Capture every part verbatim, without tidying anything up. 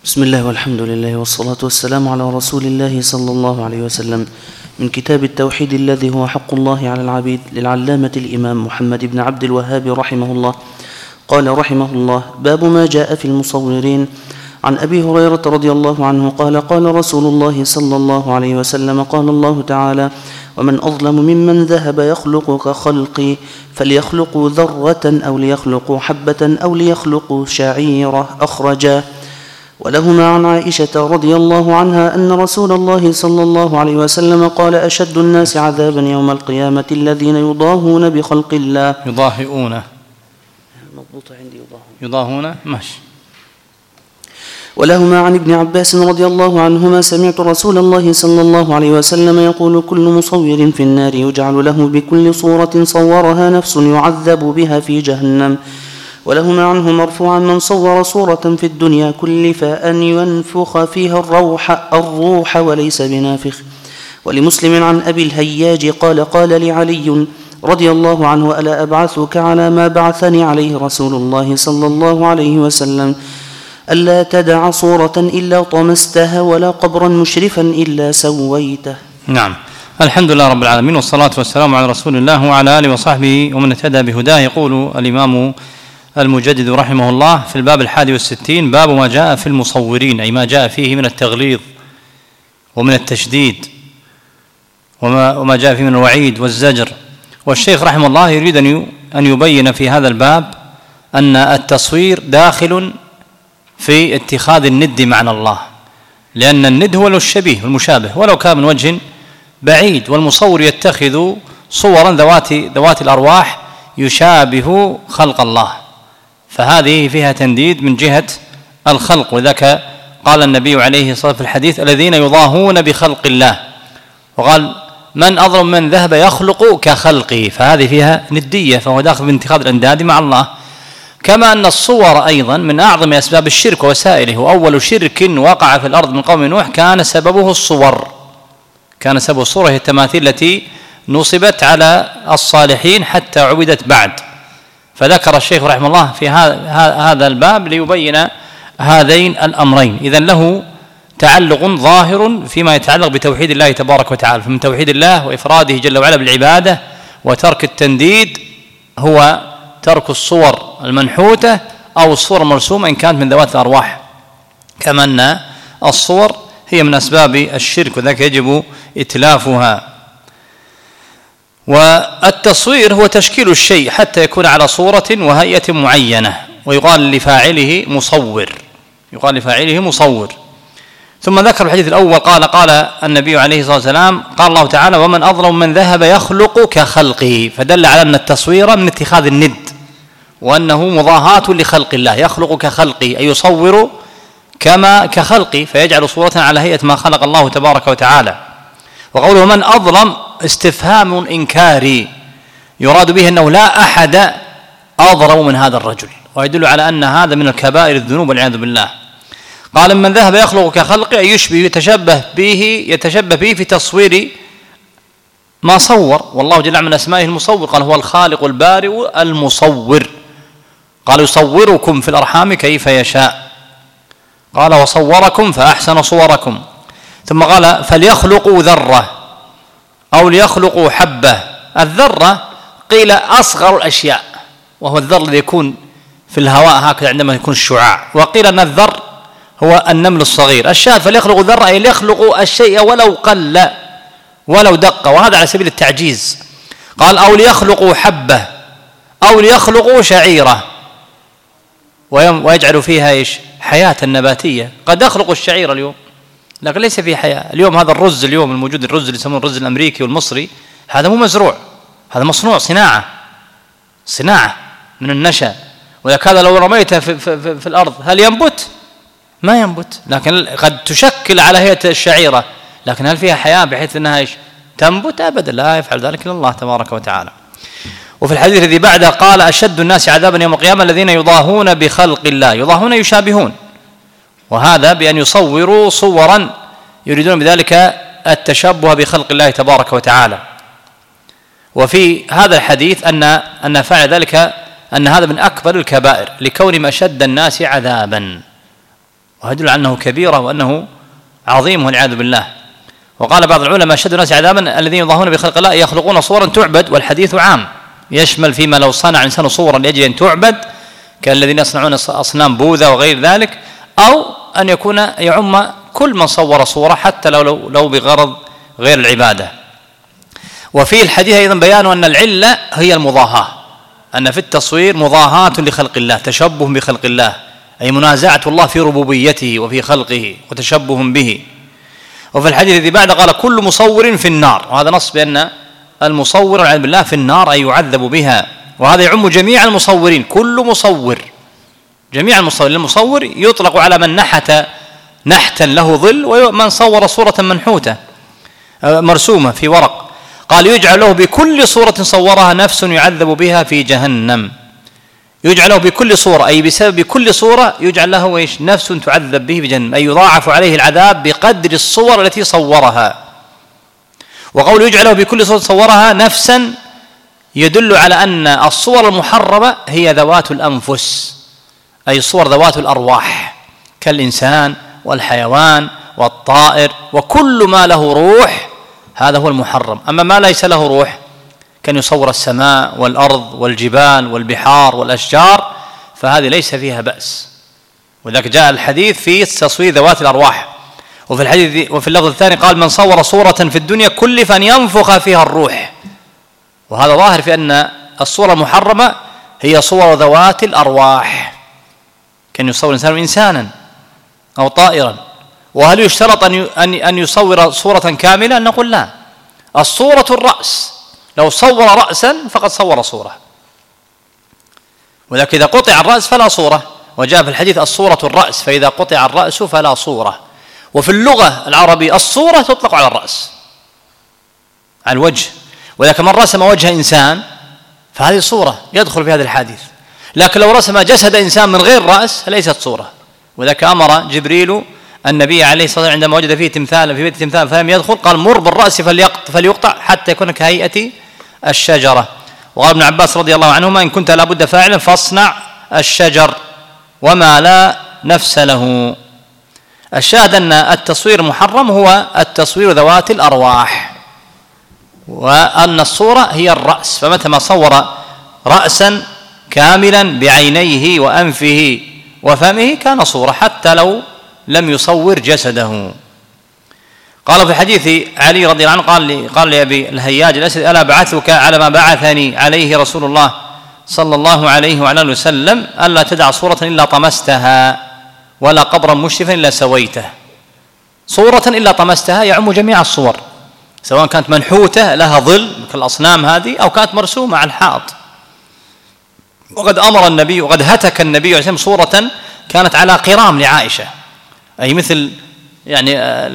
بسم الله والحمد لله والصلاة والسلام على رسول الله صلى الله عليه وسلم. من كتاب التوحيد الذي هو حق الله على العبيد للعلامة الإمام محمد بن عبد الوهاب رحمه الله. قال رحمه الله: باب ما جاء في المصورين. عن أبي هريرة رضي الله عنه قال: قال رسول الله صلى الله عليه وسلم: قال الله تعالى: ومن أظلم ممن ذهب يخلق كخلقي، فليخلقوا ذرة أو ليخلقوا حبة أو ليخلقوا شعيرة. أخرجاه. ولهما عن عائشة رضي الله عنها أن رسول الله صلى الله عليه وسلم قال: أشد الناس عذابا يوم القيامة الذين يضاهون بخلق الله. يضاهئون مضبوط عندي يضاهون يضاهون ماشي. ولهما عن ابن عباس رضي الله عنهما: سمعت رسول الله صلى الله عليه وسلم يقول: كل مصور في النار يجعل له بكل صورة صورها نفس يعذب بها في جهنم. ولهما عنه مرفوعا: من صور صورة في الدنيا كلف أن ينفخ فيها الروح, الروح وليس بنافخ. ولمسلم عن أبي الهياج قال: قال لعلي رضي الله عنه: ألا أبعثك على ما بعثني عليه رسول الله صلى الله عليه وسلم؟ ألا تدع صورة إلا طمستها ولا قبرا مشرفا إلا سويته. نعم. الحمد لله رب العالمين، والصلاة والسلام على رسول الله وعلى آله وصحبه ومن اهتدى بهداه. يقول الإمام المجدد رحمه الله في الباب الحادي والستين: باب ما جاء في المصورين، أي ما جاء فيه من التغليظ ومن التشديد وما, وما جاء فيه من الوعيد والزجر. والشيخ رحمه الله يريد أن يبين في هذا الباب أن التصوير داخل في اتخاذ الند معنى الله، لأن الند هو الشبيه والمشابه ولو كان من وجه بعيد، والمصور يتخذ صورا ذوات, ذوات الأرواح يشابه خلق الله، فهذه فيها تنديد من جهة الخلق. وذاك قال النبي عليه الصلاة والسلام في الحديث: الذين يضاهون بخلق الله، وقال: من أظلم من ذهب يخلق كخلقه، فهذه فيها ندية، فهو داخل في اتخاذ الأنداد مع الله. كما أن الصور أيضا من أعظم أسباب الشرك ووسائله، وأول شرك وقع في الأرض من قوم نوح كان سببه الصور، كان سبب الصور هي التماثيل التي نصبت على الصالحين حتى عبدت بعد. فذكر الشيخ رحمه الله في هذا الباب ليبين هذين الأمرين. إذن له تعلق ظاهر فيما يتعلق بتوحيد الله تبارك وتعالى، فمن توحيد الله وإفراده جل وعلا بالعبادة وترك التنديد هو ترك الصور المنحوتة أو الصور المرسومة إن كانت من ذوات الأرواح، كما أن الصور هي من أسباب الشرك وذلك يجب إتلافها. والتصوير هو تشكيل الشيء حتى يكون على صورة وهيئة معينة، ويقال لفاعله مصور، يقال لفاعله مصور. ثم ذكر الحديث الأول قال: قال النبي عليه الصلاة والسلام: قال الله تعالى: ومن أظلم من ذهب يخلق كخلقه، فدل على أن التصوير من اتخاذ الند، وأنه مضاهاة لخلق الله، يخلق كخلقه أي يصور كما كخلقه، فيجعل صورة على هيئة ما خلق الله تبارك وتعالى. وقوله من أظلم استفهام إنكاري، يراد به أنه لا أحد أظلم من هذا الرجل، ويدل على أن هذا من الكبائر الذنوب والعياذ بالله. قال: من ذهب يخلق كخلقه أي يشبه يتشبه به يتشبه به في تصوير ما صور، والله جل من أسمائه المصور، قال: هو الخالق البارئ المصور. قال: يصوركم في الأرحام كيف يشاء. قال: وصوركم فأحسن صوركم. ثم قال: فليخلقوا ذرة أو ليخلقوا حبة. الذرة قيل أصغر الأشياء، وهو الذر الذي يكون في الهواء هكذا عندما يكون الشعاع، وقيل أن الذر هو النمل الصغير. الشاهد فليخلقوا ذرة أي ليخلقوا الشيء ولو قل ولو دق، وهذا على سبيل التعجيز. قال: أو ليخلقوا حبة أو ليخلقوا شعيرة، ويجعل فيها إيش؟ حياة النباتية. قد يخلق الشعير اليوم لكن ليس فيه حياة. اليوم هذا الرز اليوم الموجود، الرز اللي يسمونه الرز الأمريكي والمصري، هذا مو مزروع، هذا مصنوع، صناعة صناعة من النشا، ولك هذا لو رميته في, في, في, في الأرض هل ينبت؟ ما ينبت، لكن قد تشكل على هيئة الشعيرة، لكن هل فيها حياة بحيث أنها إيش؟ تنبت؟ أبدا، لا يفعل ذلك إلا الله تبارك وتعالى. وفي الحديث الذي بعده قال: أشد الناس عذابا يوم القيامة الذين يضاهون بخلق الله. يضاهون يشابهون، وهذا بأن يصوروا صورا يريدون بذلك التشبه بخلق الله تبارك وتعالى. وفي هذا الحديث أن أن فعل ذلك أن هذا من أكبر الكبائر لكونهم أشد الناس عذابا، وهذا يدل على أنه كبيرة وأنه عظيم والعياذ بالله. وقال بعض العلماء أشد الناس عذابا الذين يضاهون بخلق الله يخلقون صورا تعبد، والحديث عام يشمل فيما لو صنع إنسان صورا لأجل أن تعبد كالذين يصنعون أصنام بوذا وغير ذلك، أو أن يكون يعم كل من صور صورة حتى لو, لو, لو بغرض غير العبادة. وفي الحديث أيضا بيان أن العلة هي المضاهاة، أن في التصوير مضاهاة لخلق الله، تشبه بخلق الله، أي منازعة الله في ربوبيته وفي خلقه وتشبه به. وفي الحديث الذي بعد قال كل مصور في النار، وهذا نص بأن المصور والعياذ بالله في النار أي يعذب بها، وهذا يعم جميع المصورين، كل مصور، جميع المصورين. المصور يطلق على من نحت نحتا له ظل، ومن صور صورة منحوتة مرسومة في ورق. قال يجعل له بكل صورة صورها نفس يعذب بها في جهنم، يجعل له بكل صورة أي بسبب كل صورة يجعل له إيش؟ نفس تعذب به في جهنم، أي يضاعف عليه العذاب بقدر الصور التي صورها. وقول يجعل له بكل صورة صورها نفسا يدل على أن الصور المحرمة هي ذوات الأنفس، أي الصور ذوات الأرواح كالإنسان والحيوان والطائر وكل ما له روح، هذا هو المحرم. أما ما ليس له روح كان يصور السماء والأرض والجبال والبحار والأشجار فهذه ليس فيها بأس، وذلك جاء الحديث في تصوير ذوات الأرواح. وفي الحديث وفي اللفظ الثاني قال من صور صورة في الدنيا كلف أن ينفخ فيها الروح، وهذا ظاهر في أن الصورة المحرمة هي صور ذوات الأرواح، كان يصور إنسان إنسانا أو طائرا. وهل يشترط أن أن يصور صورة كاملة؟ نقول لا، الصورة الرأس، لو صور رأسا فقد صور صورة، ولكن إذا قطع الرأس فلا صورة. وجاء في الحديث الصورة الرأس، فإذا قطع الرأس فلا صورة. وفي اللغة العربية الصورة تطلق على الرأس، على الوجه، ولكن من رسم وجه إنسان فهذه صورة يدخل في هذا الحديث. لكن لو رسم جسد إنسان من غير رأس ليست صورة. وذلك أمر جبريل النبي عليه الصلاة والسلام عندما وجد فيه تمثال في بيت تمثال فلم يدخل قال مر بالرأس فليقطع حتى يكون كهيئة الشجرة. وقال ابن عباس رضي الله عنهما إن كنت لابد فاعلا فاصنع الشجر وما لا نفس له. الشاهد أن التصوير محرم هو التصوير ذوات الأرواح، وأن الصورة هي الرأس، فمتى ما صور رأسا كاملا بعينيه وأنفه وفمه كان صورة حتى لو لم يصور جسده. قال في حديث علي رضي الله عنه قال قال لأبي الهياج الأسد ألا بعثك على ما بعثني عليه رسول الله صلى الله عليه وعلى اله وسلم ألا تدع صورة إلا طمستها ولا قبرا مشرفا إلا سويته. صورة إلا طمستها يعم جميع الصور، سواء كانت منحوتة لها ظل كالأصنام هذه أو كانت مرسومة على الحائط. وقد أمر النبي وقد هتك النبي عليه الصلاة والسلام صورة كانت على قرام لعائشة، أي مثل يعني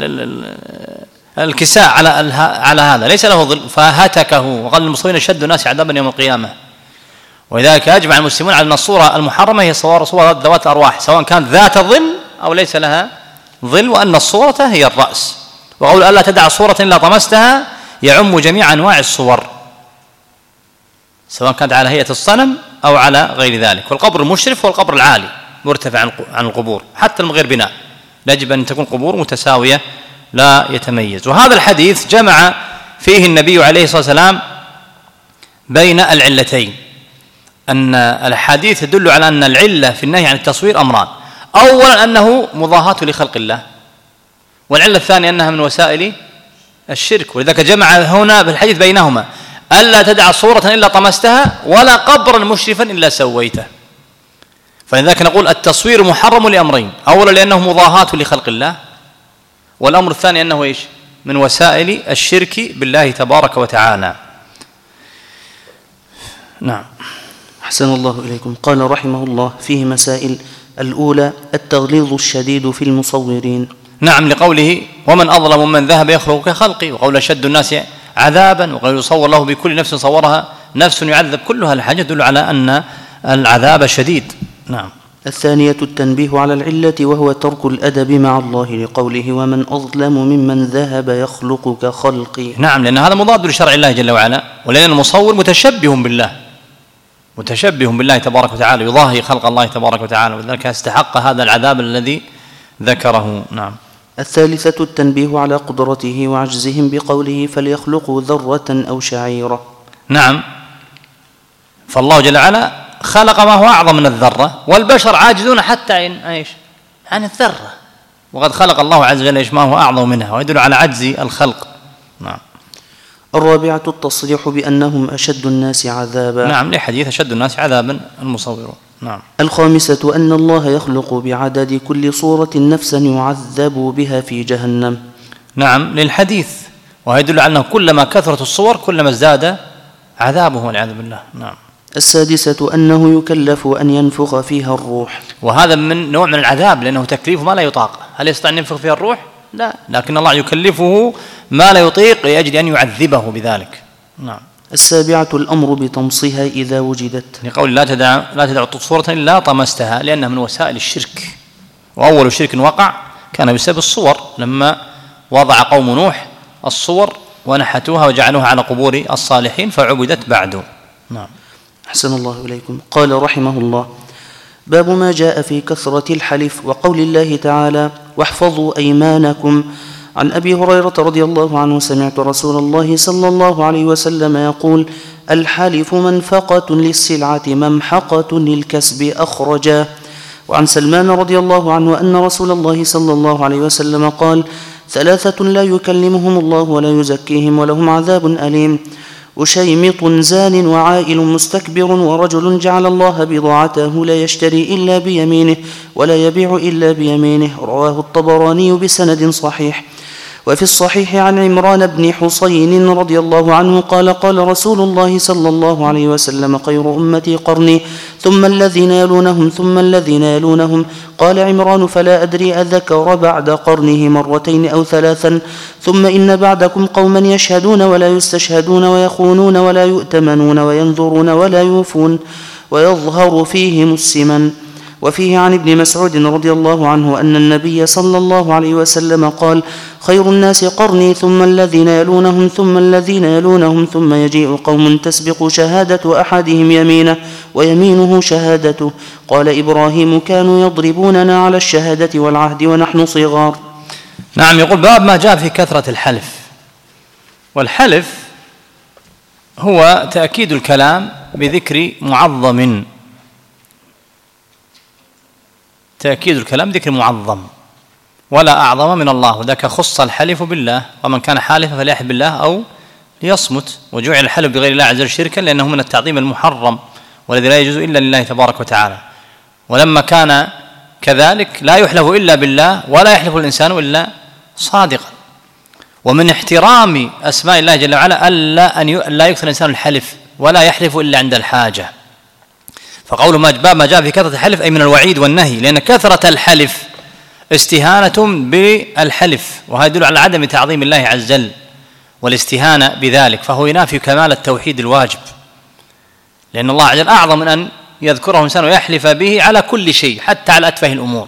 الكساء على على هذا ليس له ظل فهتكه، وقال المصورين أشد الناس عذابا يوم القيامة. ولذلك أجمع المسلمون على أن الصورة المحرمة هي صور صور ذوات الأرواح سواء كانت ذات ظل أو ليس لها ظل، وأن الصورة هي الرأس. وقول ألا تدع صورة إلا طمستها يعم جميع أنواع الصور سواء كانت على هيئة الصنم أو على غير ذلك. والقبر المشرف هو القبر العالي مرتفع عن القبور حتى من غير بناء، يجب أن تكون قبور متساوية لا يتميز. وهذا الحديث جمع فيه النبي عليه الصلاة والسلام بين العلتين، أن الحديث يدل على أن العلة في النهي عن التصوير أمران: أولا أنه مضاهاة لخلق الله، والعلة الثانية أنها من وسائل الشرك. ولذلك جمع هنا بالحديث بينهما: ألا تدع صورة إلا طمستها ولا قبرا مشرفا إلا سويته. فلذلك نقول التصوير محرم لأمرين: أولا لأنه مضاهاة لخلق الله، والأمر الثاني أنه إيش؟ من وسائل الشرك بالله تبارك وتعالى. نعم. أحسن الله إليكم. قال رحمه الله فيه مسائل: الأولى التغليظ الشديد في المصورين. نعم، لقوله ومن أظلم من ذهب يخلق كخلقي، وقول أشد الناس عذابا، وقال يصور له بكل نفس صورها نفس يعذب، كلها الحاجة تدل على أن العذاب شديد. نعم. الثانية التنبيه على العلة وهو ترك الأدب مع الله لقوله ومن أظلم ممن ذهب يخلق كخلقي. نعم، لأن هذا مضاد لشرع الله جل وعلا، ولأن المصور متشبه بالله متشبه بالله تبارك وتعالى، يضاهي خلق الله تبارك وتعالى، ولذلك استحق هذا العذاب الذي ذكره. نعم. الثالثة التنبيه على قدرته وعجزهم بقوله فليخلقوا ذرة أو شعيرة. نعم، فالله جل وعلا خلق ما هو أعظم من الذرة، والبشر عاجزون حتى إن إيش عن الذرة، وقد خلق الله عز وجل إيش ما هو أعظم منها، ويدل على عجز الخلق. نعم. الرابعة التصريح بأنهم أشد الناس عذابا. نعم، لحديث أشد الناس عذابا المصورون. نعم. الخامسة أن الله يخلق بعدد كل صورة نفسا يعذب بها في جهنم. نعم، للحديث، ويدل على أنه كلما كثرت الصور كلما ازداد عذابه والعياذ بالله. نعم. السادسة أنه يكلف أن ينفخ فيها الروح، وهذا من نوع من العذاب لأنه تكليف ما لا يطاق. هل يستطيع أن ينفخ فيها الروح؟ لا، لكن الله يكلفه ما لا يطيق لأجل أن يعذبه بذلك. نعم. السابعة الأمر بطمسها إذا وجدت، لقول لا تدع لا تدع صورة إلا طمستها، لأنها من وسائل الشرك، وأول شرك وقع كان بسبب الصور، لما وضع قوم نوح الصور ونحتوها وجعلوها على قبور الصالحين فعبدت بعد. نعم. أحسن الله إليكم. قال رحمه الله: باب ما جاء في كثرة الحلف وقول الله تعالى: واحفظوا أيمانكم. عن أبي هريرة رضي الله عنه سمعت رسول الله صلى الله عليه وسلم يقول: الحلف منفقة للسلعة ممحقة للكسب أخرجا. وعن سلمان رضي الله عنه أن رسول الله صلى الله عليه وسلم قال: ثلاثة لا يكلمهم الله ولا يزكيهم ولهم عذاب أليم: أشيمط زان وعائل مستكبر ورجل جعل الله بضاعته لا يشتري إلا بيمينه ولا يبيع إلا بيمينه. رواه الطبراني بسند صحيح. وفي الصحيح عن عمران بن حصين رضي الله عنه قال: قال رسول الله صلى الله عليه وسلم: خير أمتي قرني ثم الذين يلونهم ثم الذين يلونهم. قال عمران: فلا أدري أذكر بعد قرنه مرتين أو ثلاثا. ثم إن بعدكم قوما يشهدون ولا يستشهدون ويخونون ولا يؤتمنون وينذرون ولا يوفون ويظهر فيهم السمن. وفيه عن ابن مسعود رضي الله عنه أن النبي صلى الله عليه وسلم قال: خير الناس قرني ثم الذين يلونهم ثم الذين يلونهم ثم يجيء قوم تسبق شهادة أحدهم يمينه ويمينه شهادته. قال إبراهيم: كانوا يضربوننا على الشهادة والعهد ونحن صغار. نعم. يقول: باب ما جاء في كثرة الحلف. والحلف هو تأكيد الكلام بذكر معظم، تأكيد الكلام ذكر معظم، ولا أعظم من الله، وذاك خص الحلف بالله، ومن كان حالفا فليحلف بالله أو ليصمت. وجعل الحلف بغير الله عز وجل شركا لأنه من التعظيم المحرم والذي لا يجوز إلا لله تبارك وتعالى. ولما كان كذلك لا يحلف إلا بالله ولا يحلف الإنسان إلا صادقا. ومن احترام أسماء الله جل وعلا ألا أن لا يكثر الإنسان الحلف ولا يحلف إلا عند الحاجة. فقول ما باب ما جاء في كثرة الحلف أي من الوعيد والنهي، لأن كثرة الحلف استهانة بالحلف، وهذا يدل على عدم تعظيم الله عز وجل والاستهانة بذلك، فهو ينافي كمال التوحيد الواجب، لأن الله عز وجل أعظم من أن يذكره إنسان ويحلف به على كل شيء حتى على أتفه الأمور.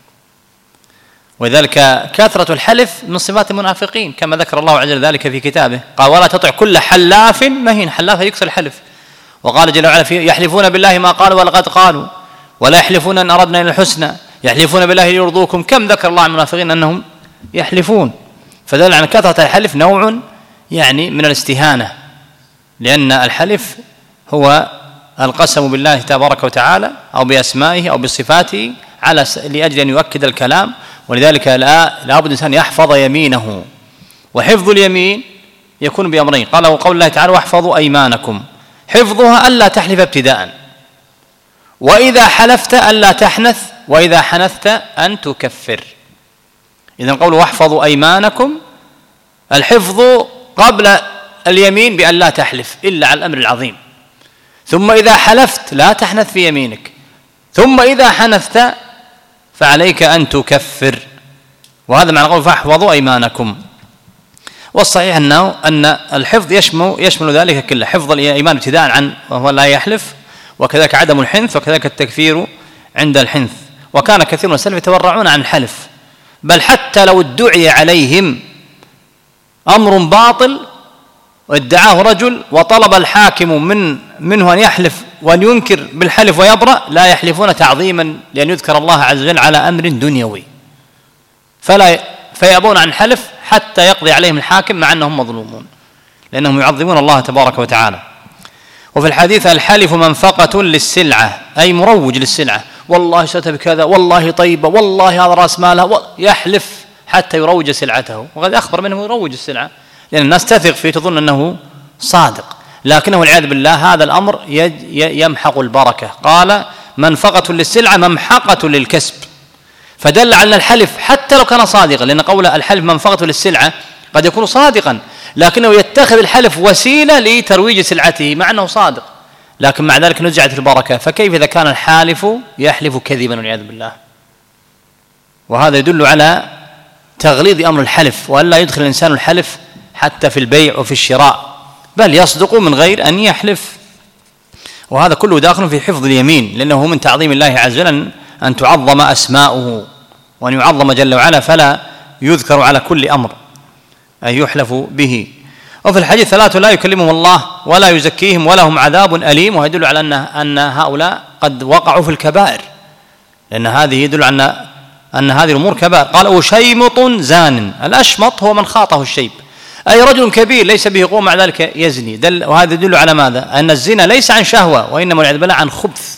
ولذلك كثرة الحلف من صفات المنافقين كما ذكر الله عز وجل ذلك في كتابه، قال: ولا تطع كل حلاف مهين. حلاف يكثر الحلف. وقال جل وعلا: يحلفون بالله ما قالوا ولقد قالوا ولا يحلفون أن أردنا إلى الحسنى يحلفون بالله ليرضوكم. كم ذكر الله عن المنافقين أنهم يحلفون. فدل على كثرة الحلف نوع يعني من الاستهانة، لأن الحلف هو القسم بالله تبارك وتعالى أو بأسمائه أو بصفاته على لأجل أن يؤكد الكلام. ولذلك لا لابد الإنسان يحفظ يمينه، وحفظ اليمين يكون بأمرين. قال وقول الله تعالى: واحفظوا أيمانكم. حفظها ألا تحلف ابتداء، وإذا حلفت ألا تحنث، وإذا حنثت أن تكفر. إذن قول واحفظوا أيمانكم، الحفظ قبل اليمين بأن لا تحلف إلا على الأمر العظيم، ثم إذا حلفت لا تحنث في يمينك، ثم إذا حنثت فعليك أن تكفر. وهذا معنى قول فاحفظوا أيمانكم. والصحيح أنه أن الحفظ يشمل يشمل ذلك كله، حفظ الإيمان ابتداء عن وهو لا يحلف، وكذلك عدم الحنث، وكذلك التكفير عند الحنث. وكان كثير من السلف يتورعون عن الحلف، بل حتى لو ادعي عليهم أمر باطل وادعاه رجل وطلب الحاكم من منه أن يحلف وأن ينكر بالحلف ويبرأ، لا يحلفون تعظيما لأن يذكر الله عز وجل على أمر دنيوي. فلا فيأبون عن الحلف حتى يقضي عليهم الحاكم مع أنهم مظلومون، لأنهم يعظمون الله تبارك وتعالى. وفي الحديث الحلف منفقة للسلعة، أي مروج للسلعة، والله ستة بكذا، والله طيبة، والله هذا رأس مالها، يحلف حتى يروج سلعته، وقد أخبر منه يروج السلعة، لأن الناس تثق فيه تظن أنه صادق، لكنه والعياذ بالله هذا الأمر يمحق البركة. قال منفقة للسلعة ممحقة للكسب، فدل على الحلف حتى لو كان صادقا، لأن قول الحلف منفقة للسلعة قد يكون صادقا لكنه يتخذ الحلف وسيلة لترويج سلعته مع أنه صادق، لكن مع ذلك نزعت البركة. فكيف إذا كان الحالف يحلف كذبا والعياذ بالله؟ وهذا يدل على تغليظ أمر الحلف، وأن لا يدخل الإنسان الحلف حتى في البيع وفي الشراء، بل يصدق من غير أن يحلف. وهذا كله داخل في حفظ اليمين، لأنه من تعظيم الله عز وجل أن تعظم أسماؤه وأن يعظم جل وعلا، فلا يذكر على كل أمر أن يحلف به. وفي الحديث ثلاثة لا يكلمهم الله ولا يزكيهم ولهم عذاب أليم، ويدل على أن أن هؤلاء قد وقعوا في الكبائر، لأن هذه يدل على أن هذه الأمور كبائر. قال وشيمط زان، الأشمط هو من خاطه الشيب، أي رجل كبير ليس به قوة مع ذلك يزني، دل وهذا يدل على ماذا؟ أن الزنا ليس عن شهوة، وإنما والعياذ بالله عن خبث،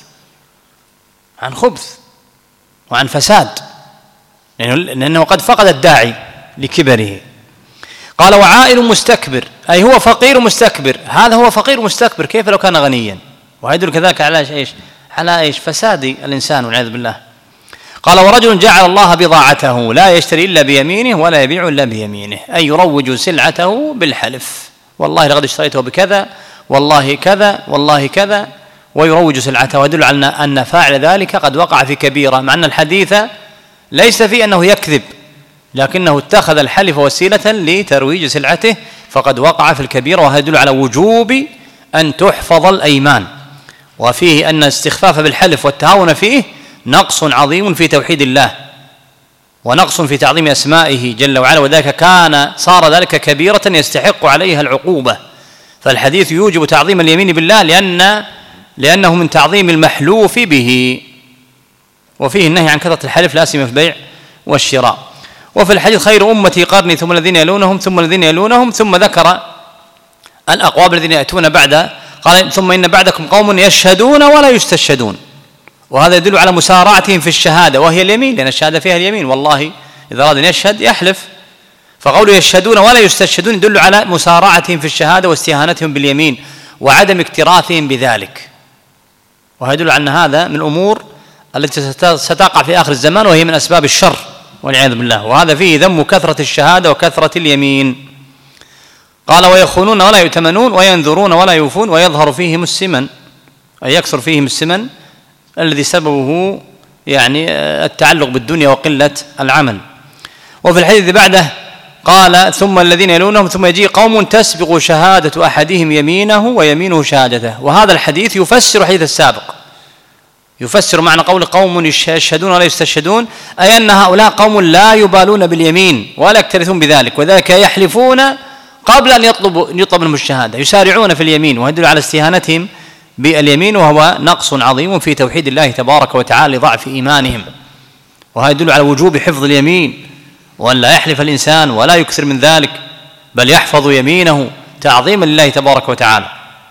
عن خبث وعن فساد، لأنه قد فقد الداعي لكبره. قال وعائل مستكبر، أي هو فقير مستكبر، هذا هو فقير مستكبر كيف لو كان غنيا؟ ويدل كذلك على ايش؟ على ايش؟ فساد الإنسان والعياذ بالله. قال ورجل جعل الله بضاعته لا يشتري إلا بيمينه ولا يبيع إلا بيمينه، أي يروج سلعته بالحلف، والله لقد اشتريته بكذا، والله كذا، والله كذا، ويروج سلعته. ويدل على أن فاعل ذلك قد وقع في كبيرة، مع أن الحديث ليس في أنه يكذب، لكنه اتخذ الحلف وسيلة لترويج سلعته، فقد وقع في الكبيرة. وهذا يدل على وجوب أن تحفظ الأيمان، وفيه أن الاستخفاف بالحلف والتهاون فيه نقص عظيم في توحيد الله، ونقص في تعظيم أسمائه جل وعلا، وذلك كان صار ذلك كبيرة يستحق عليها العقوبة. فالحديث يوجب تعظيم اليمين بالله لأن لأنه من تعظيم المحلوف به، وفيه النهي عن كثرة الحلف لا سيما في البيع والشراء. وفي الحديث خير أمتي قرني ثم الذين يلونهم ثم الذين يلونهم، ثم ذكر الأقوام الذين يأتون بعد، قال ثم إن بعدكم قوم يشهدون ولا يستشهدون، وهذا يدل على مسارعتهم في الشهادة وهي اليمين، لأن الشهادة فيها اليمين، والله إذا أراد أن يشهد يحلف، فقوله يشهدون ولا يستشهدون يدل على مسارعتهم في الشهادة واستهانتهم باليمين وعدم اكتراثهم بذلك. ويدل على أن هذا من الأمور التي ستقع في آخر الزمان، وهي من أسباب الشر والعياذ بالله، وهذا فيه ذم كثرة الشهادة وكثرة اليمين. قال ويخونون ولا يؤتمنون وينذرون ولا يوفون ويظهر فيهم السمن، أي يكثر فيهم السمن الذي سببه يعني التعلق بالدنيا وقلة العمل. وفي الحديث بعده قال ثم الذين يلونهم ثم يجي قوم تسبق شهادة أحدهم يمينه ويمينه شهادته. وهذا الحديث يفسر الحديث السابق، يفسر معنى قول قوم يشهدون ولا يستشهدون، أي أن هؤلاء قوم لا يبالون باليمين ولا يكترثون بذلك، وذلك يحلفون قبل أن يطلبوا يطلب منهم الشهادة، يسارعون في اليمين، ويدل على استهانتهم باليمين، وهو نقص عظيم في توحيد الله تبارك وتعالى لضعف إيمانهم. وهذا يدل على وجوب حفظ اليمين، وأن لا يحلف الإنسان ولا يكثر من ذلك، بل يحفظ يمينه تعظيما لله تبارك وتعالى.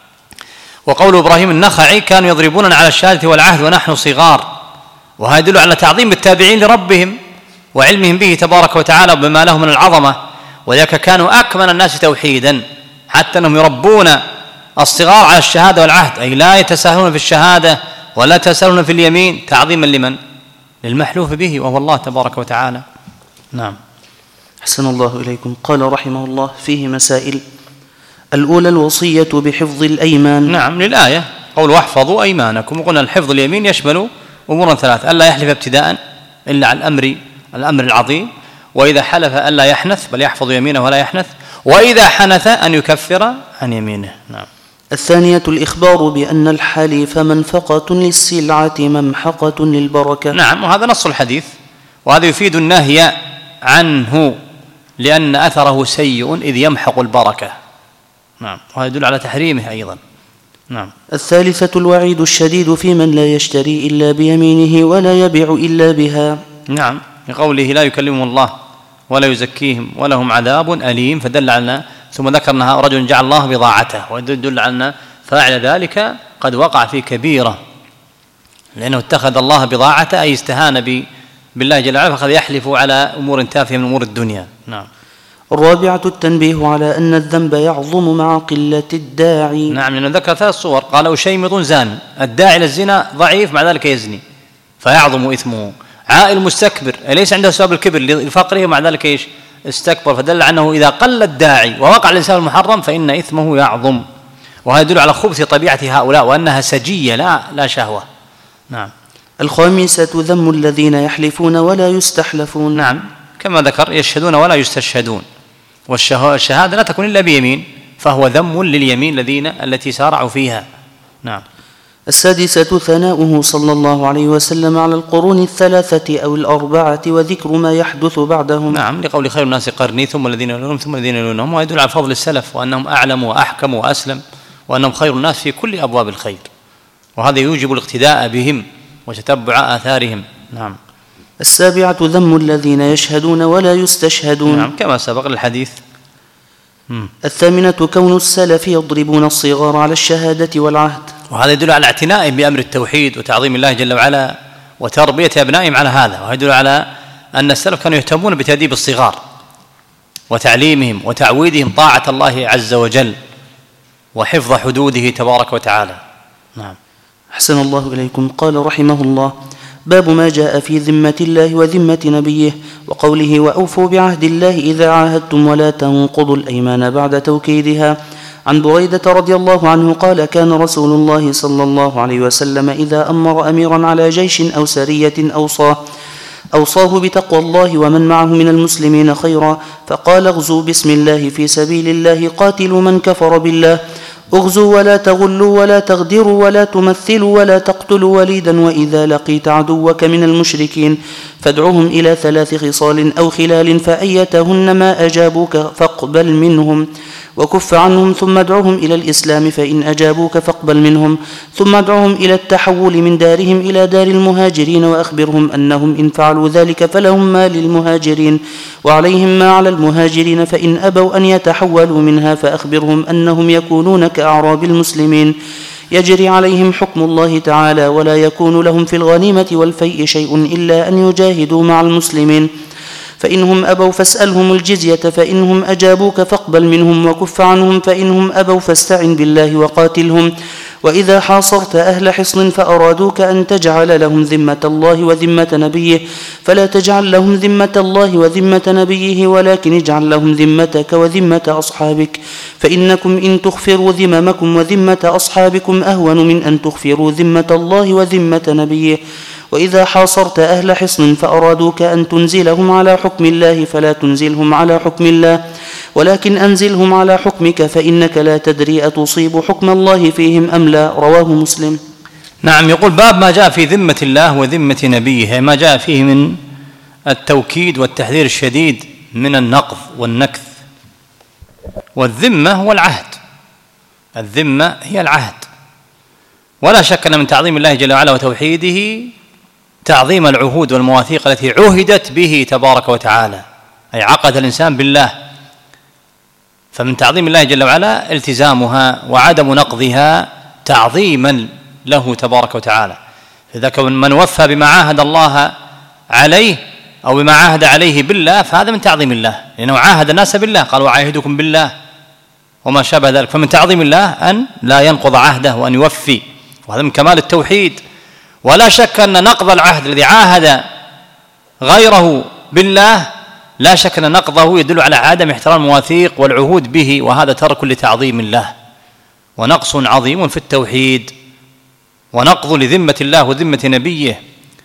وقول إبراهيم النخعي كانوا يضربوننا على الشهادة والعهد ونحن صغار، وهذا يدل على تعظيم التابعين لربهم وعلمهم به تبارك وتعالى بما له من العظمة، وذلك كانوا أكمل الناس توحيدا، حتى أنهم يربون الصغار على الشهادة والعهد، أي لا يتساهلون في الشهادة ولا يتساهلون في اليمين، تعظيما لمن؟ للمحلوف به وهو الله تبارك وتعالى. نعم. أحسن الله إليكم. قال رحمه الله فيه مسائل. الأولى الوصية بحفظ الأيمان. نعم، للآية قول واحفظوا أيمانكم، وقلنا الحفظ اليمين يشمل أمورا ثلاثة: ألا يحلف ابتداء إلا على الأمر الأمر العظيم، وإذا حلف ألا يحنث بل يحفظ يمينه ولا يحنث، وإذا حنث أن يكفر عن يمينه. نعم. الثانية الإخبار بأن الحليف منفقة للسلعة ممحقة للبركة. نعم، وهذا نص الحديث، وهذا يفيد النهي عنه لأن أثره سيء إذ يمحق البركة. نعم، وهذا يدل على تحريمه أيضا. نعم. الثالثة الوعيد الشديد في من لا يشتري إلا بيمينه ولا يبيع إلا بها. نعم، لقوله لا يكلمه الله ولا يزكيهم ولهم عذاب أليم، فدل على ثم ذكر أنها رجل جعل الله بضاعته، ويدل على أن فاعل ذلك قد وقع في كبيرة، لأنه اتخذ الله بضاعته أي استهان بالله جل وعلا، فأخذ يحلف على أمور تافهة من أمور الدنيا. نعم. الرابعة التنبيه على أن الذنب يعظم مع قلة الداعي. نعم، لأنه ذكر ثلاث صور، قال وشيمط زان، الداعي للزنا ضعيف مع ذلك يزني فيعظم إثمه، عائل مستكبر ليس عنده سبب الكبر لفقره ومع ذلك ايش؟ استكبر، فدل أنه إذا قل الداعي ووقع الإنسان المحرم فإن إثمه يعظم، وهذا يدل على خبث طبيعة هؤلاء وأنها سجية لا لا شهوة. نعم. الخامسة ذم الذين يحلفون ولا يستحلفون. نعم، كما ذكر يشهدون ولا يستشهدون، والشهادة لا تكون إلا بيمين، فهو ذم لليمين الذين التي سارعوا فيها. نعم. السادسة ثناؤه صلى الله عليه وسلم على القرون الثلاثة أو الأربعة وذكر ما يحدث بعدهم. نعم، لقول خير الناس قرني ثم الذين يلونهم ثم الذين يلونهم، ويدل على فضل السلف وأنهم أعلم وأحكم وأسلم، وأنهم خير الناس في كل أبواب الخير، وهذا يوجب الاقتداء بهم وتتبع آثارهم. نعم. السابعة ذم الذين يشهدون ولا يستشهدون. نعم، كما سبق الحديث. مم. الثامنة كون السلف يضربون الصغار على الشهادة والعهد، وهذا يدل على اعتنائهم بأمر التوحيد وتعظيم الله جل وعلا وتربية أبنائهم على هذا، وهذا يدل على أن السلف كانوا يهتمون بتأديب الصغار وتعليمهم وتعويدهم طاعة الله عز وجل وحفظ حدوده تبارك وتعالى. نعم. أحسن الله إليكم. قال رحمه الله: باب ما جاء في ذمة الله وذمة نبيه، وقوله وأوفوا بعهد الله إذا عاهدتم ولا تنقضوا الأيمان بعد توكيدها. عن بريدة رضي الله عنه قال: كان رسول الله صلى الله عليه وسلم إذا أمر أميرا على جيش أو سرية أوصاه أوصاه بتقوى الله ومن معه من المسلمين خيرا، فقال: اغزوا بسم الله في سبيل الله، قاتلوا من كفر بالله، اغزوا ولا تغلوا ولا تغدروا ولا تمثلوا ولا تقتلوا وليدا، وإذا لقيت عدوك من المشركين فادعهم إلى ثلاث خصال أو خلال، فأيتهن ما أجابوك فاقبل منهم وكف عنهم، ثم ادعهم إلى الإسلام فإن أجابوك فاقبل منهم، ثم ادعهم إلى التحول من دارهم إلى دار المهاجرين، وأخبرهم أنهم إن فعلوا ذلك فلهم ما للمهاجرين وعليهم ما على المهاجرين، فإن أبوا أن يتحولوا منها فأخبرهم أنهم يكونون كأعراب المسلمين يجري عليهم حكم الله تعالى، ولا يكون لهم في الغنيمة والفيء شيء إلا أن يجاهدوا مع المسلمين، فإنهم أبوا فاسألهم الجزية، فإنهم أجابوك فاقبل منهم وكف عنهم، فإنهم أبوا فاستعن بالله وقاتلهم. وإذا حاصرت أهل حصن فأرادوك أن تجعل لهم ذمة الله وذمة نبيه فلا تجعل لهم ذمة الله وذمة نبيه، ولكن اجعل لهم ذمتك وذمة أصحابك، فإنكم إن تخفروا ذممكم وذمة أصحابكم أهون من أن تخفروا ذمة الله وذمة نبيه. وإذا حاصرت أهل حصن فأرادوك أن تنزلهم على حكم الله فلا تنزلهم على حكم الله، ولكن أنزلهم على حكمك، فإنك لا تدري أتصيب حكم الله فيهم أم لا. رواه مسلم. نعم. يقول باب ما جاء في ذمة الله وذمة نبيه، ما جاء فيه من التوكيد والتحذير الشديد من النقض والنكث. والذمة هو العهد، الذمة هي العهد، ولا شك أن من تعظيم الله جل وعلا وتوحيده تعظيم العهود والمواثيق التي عهدت به تبارك وتعالى، أي عقد الإنسان بالله، فمن تعظيم الله جل وعلا التزامها وعدم نقضها تعظيما له تبارك وتعالى. إذا كان من وفى بما عاهد الله عليه أو بما عاهد عليه بالله فهذا من تعظيم الله، لأنه عاهد الناس بالله، قال وعاهدكم بالله وما شابه ذلك، فمن تعظيم الله أن لا ينقض عهده وأن يوفي، وهذا من كمال التوحيد. ولا شك أن نقض العهد الذي عاهد غيره بالله لا شك أن نقضه يدل على عدم احترام المواثيق والعهود به، وهذا ترك لتعظيم الله ونقص عظيم في التوحيد، ونقض لذمة الله وذمة نبيه.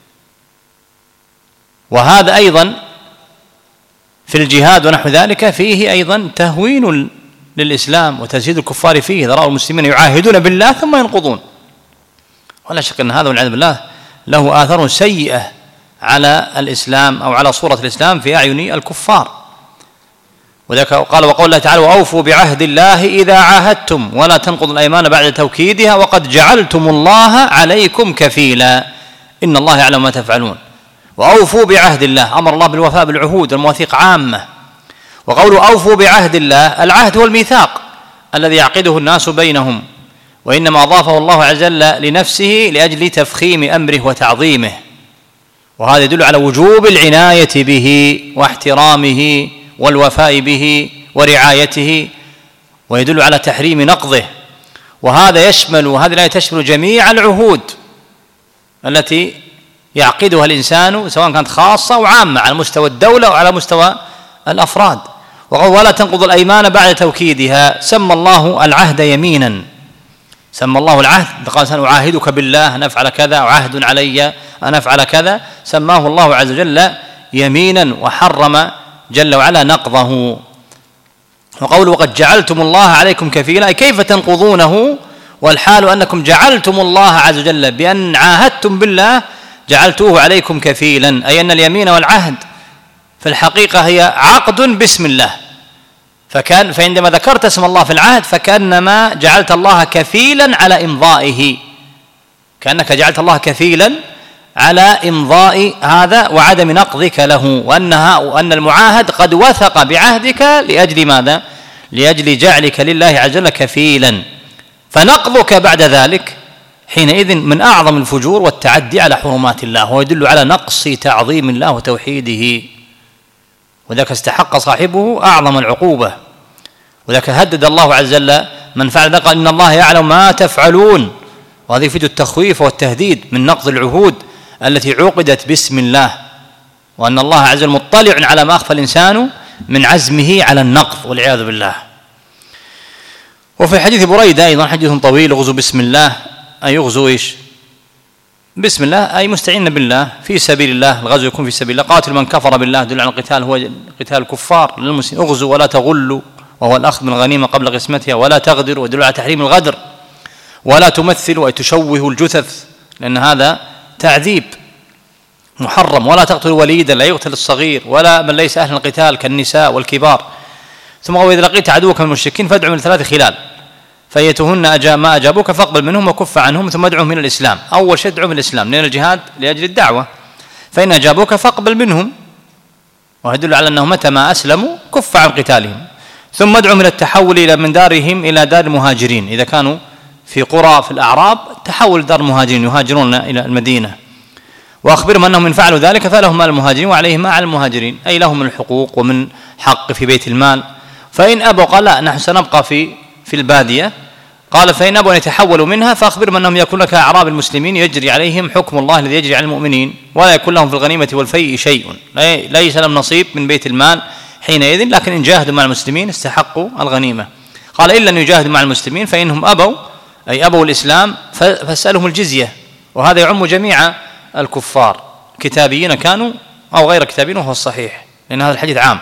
وهذا أيضا في الجهاد ونحو ذلك فيه أيضا تهوين للإسلام وتزهيد الكفار فيه، إذا رأوا المسلمين يعاهدون بالله ثم ينقضون، ولا شك أن هذا والعياذ بالله له آثار سيئة على الإسلام أو على صورة الإسلام في أعين الكفار. وذلك قال وقول الله تعالى وأوفوا بعهد الله إذا عاهدتم ولا تنقضوا الأيمان بعد توكيدها وقد جعلتم الله عليكم كفيلا إن الله يعلم ما تفعلون. وأوفوا بعهد الله، أمر الله بالوفاء بالعهود والمواثيق عامة. وقوله أوفوا بعهد الله، العهد هو الميثاق الذي يعقده الناس بينهم، وإنما أضافه الله عز وجل لنفسه لأجل تفخيم أمره وتعظيمه، وهذا يدل على وجوب العناية به واحترامه والوفاء به ورعايته، ويدل على تحريم نقضه. وهذا يشمل، وهذه الآية تشمل جميع العهود التي يعقدها الإنسان سواء كانت خاصة أو عامة على مستوى الدولة أو على مستوى الأفراد. ولا تنقض الأيمان بعد توكيدها، سمى الله العهد يمينا، سمى الله العهد، قال سأعاهدك بالله أن أفعل كذا، وعهد علي أن أفعل كذا، سماه الله عز وجل يمينا، وحرم جل وعلا نقضه. وقوله وقد جعلتم الله عليكم كفيلا، أي كيف تنقضونه والحال أنكم جعلتم الله عز وجل بأن عاهدتم بالله جعلتوه عليكم كفيلا، أي أن اليمين والعهد في الحقيقة هي عقد باسم الله، فكان فعندما ذكرت اسم الله في العهد فكأنما جعلت الله كفيلا على إمضائه، كأنك جعلت الله كفيلا على إمضاء هذا وعدم نقضك له، وأنها وأن المعاهد قد وثق بعهدك لأجل ماذا؟ لأجل جعلك لله عز وجل كفيلا، فنقضك بعد ذلك حينئذ من أعظم الفجور والتعدي على حرمات الله، ويدل على نقص تعظيم الله وتوحيده، وذاك استحق صاحبه أعظم العقوبة. وذاك هدد الله عز وجل من فعل ذلك، قال إن الله يعلم ما تفعلون، وهذه يفيد التخويف والتهديد من نقض العهود التي عقدت باسم الله، وأن الله عز وجل مطلع على ما أخفى الإنسان من عزمه على النقض والعياذ بالله. وفي حديث بريدة أيضا حديث طويل، غزو بسم الله، أي يغزو إيش؟ بسم الله، أي مستعين بالله في سبيل الله، الغزو يكون في سبيل الله. قاتل من كفر بالله، دل على القتال هو قتال الكفار للمسلمين. اغزوا ولا تغلوا، وهو الأخذ من الغنيمة قبل قسمتها، ولا تغدر، ودل على تحريم الغدر. ولا تمثلوا، أي تشوهوا الجثث، لأن هذا تعذيب محرم. ولا تقتلوا وليدا، لا يقتل الصغير ولا من ليس أهل القتال كالنساء والكبار. ثم وإذا لقيت عدوك من المشركين فادعوا من ثلاث خلال، فيتهن أجاب ما أجابوك فاقبل منهم وكف عنهم، ثم ادعوهم من الإسلام. أول شيء ادعوهم من الإسلام، لأن الجهاد لأجل الدعوة، فإن أجابوك فاقبل منهم، ويدل على أنهم متى ما أسلموا كف عن قتالهم. ثم ادعوا من التحول إلى من دارهم إلى دار المهاجرين، إذا كانوا في قرى في الأعراب تحول دار المهاجرين يهاجرون إلى المدينة، وأخبرهم أنهم إن فعلوا ذلك فلهم مال المهاجرين وعليهم ما على المهاجرين، أي لهم من الحقوق ومن حق في بيت المال. فإن أبوا قال لا نحن سنبقى في في البادية، قال فإن أبوا أن يتحولوا منها فأخبرهم أنهم يكون لك أعراب المسلمين يجري عليهم حكم الله الذي يجري على المؤمنين، ولا يكون لهم في الغنيمة والفيء شيء، ليس لهم نصيب من بيت المال حينئذ، لكن إن جاهدوا مع المسلمين استحقوا الغنيمة. قال إلا أن يجاهدوا مع المسلمين فإنهم أبوا، أي أبوا الإسلام، فاسألهم الجزية، وهذا يعم جميع الكفار كتابيين كانوا أو غير كتابيين، وهو الصحيح لأن هذا الحديث عام.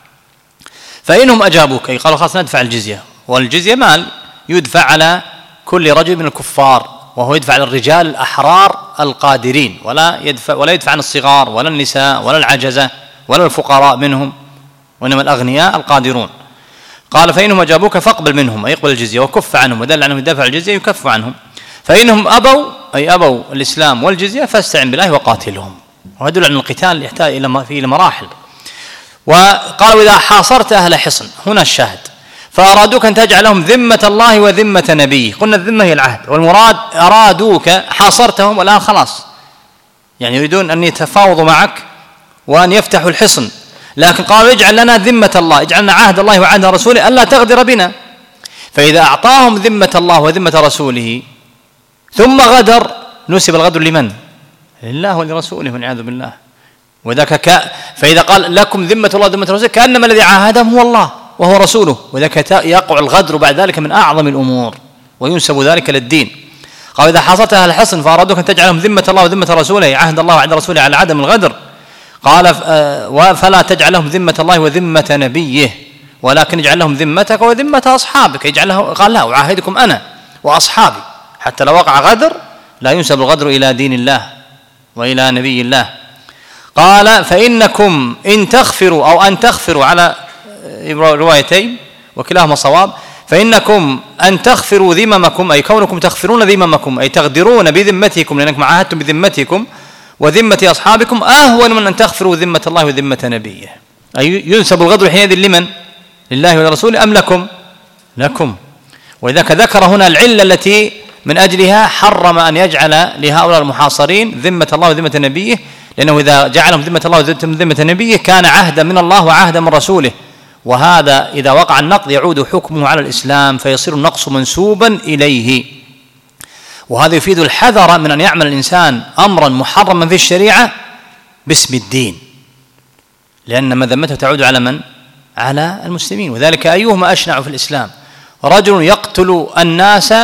فإنهم أجابوك، أي قالوا خلاص ندفع الجزية، والجزية مال يدفع على كل رجل من الكفار، وهو يدفع على الرجال الأحرار القادرين، ولا يدفع ولا يدفع عن الصغار ولا النساء ولا العجزة ولا الفقراء منهم، وإنما الأغنياء القادرون. قال فإنهم أجابوك فاقبل منهم، أي يقبل الجزية وكف عنهم، ودل عنهم يدفع الجزية يكف عنهم. فإنهم أبوا، أي أبوا الإسلام والجزية، فاستعن بالله وقاتلهم. ويدل على القتال يحتاج إلى مراحل. وقالوا إذا حاصرت أهل حصن، هنا الشاهد، فأرادوك أن تجعلهم ذمة الله وذمة نبيه، قلنا الذمة هي العهد، والمراد أرادوك حاصرتهم والآن خلاص، يعني يريدون أن يتفاوضوا معك وأن يفتحوا الحصن، لكن قالوا اجعل لنا ذمة الله، اجعلنا عهد الله وعهد رسوله ألا تغدر بنا. فإذا أعطاهم ذمة الله وذمة رسوله ثم غدر، نسب الغدر لمن؟ لله ولرسوله والعياذ بالله. وذاك ك... فإذا قال لكم ذمة الله وذمة رسوله كأنما الذي عاهدهم هو الله وهو رسوله، وذاك يقع الغدر بعد ذلك من أعظم الأمور، وينسب ذلك للدين. قال إذا حاصرت أهل الحصن فأرادوك أن تجعلهم ذمة الله وذمة رسوله، عهد الله وعهد رسوله على عدم الغدر، قال فلا تجعلهم ذمة الله وذمة نبيه، ولكن اجعل لهم ذمتك وذمة أصحابك، يجعل له قال لا أعاهدكم أنا وأصحابي، حتى لو وقع غدر لا ينسب الغدر إلى دين الله وإلى نبي الله. قال فإنكم إن تغفروا، أو أن تغفروا على روايتين وكلاهما صواب، فإنكم أن تغفروا ذممكم، أي كونكم تغفرون ذممكم، أي تغدرون بذمتكم لأنكم عاهدتم بذمتكم، وذمة أصحابكم أهون من أن تغفروا ذمة الله وذمة نبيه. أي ينسب الغدر حينئذ لمن؟ لله ولرسوله أم لكم؟ لكم. وإذا ذكر هنا العلة التي من أجلها حرم أن يجعل لهؤلاء المحاصرين ذمة الله وذمة نبيه، لأنه إذا جعلهم ذمة الله وذمة نبيه كان عهدا من الله وعهدا من رسوله، وهذا إذا وقع النقض يعود حكمه على الإسلام فيصير النقص منسوبا إليه. وهذا يفيد الحذر من أن يعمل الإنسان أمرا محرما في الشريعة باسم الدين، لأن مذمته تعود على من؟ على المسلمين. وذلك أيهما أشنع في الإسلام؟ رجل يقتل الناس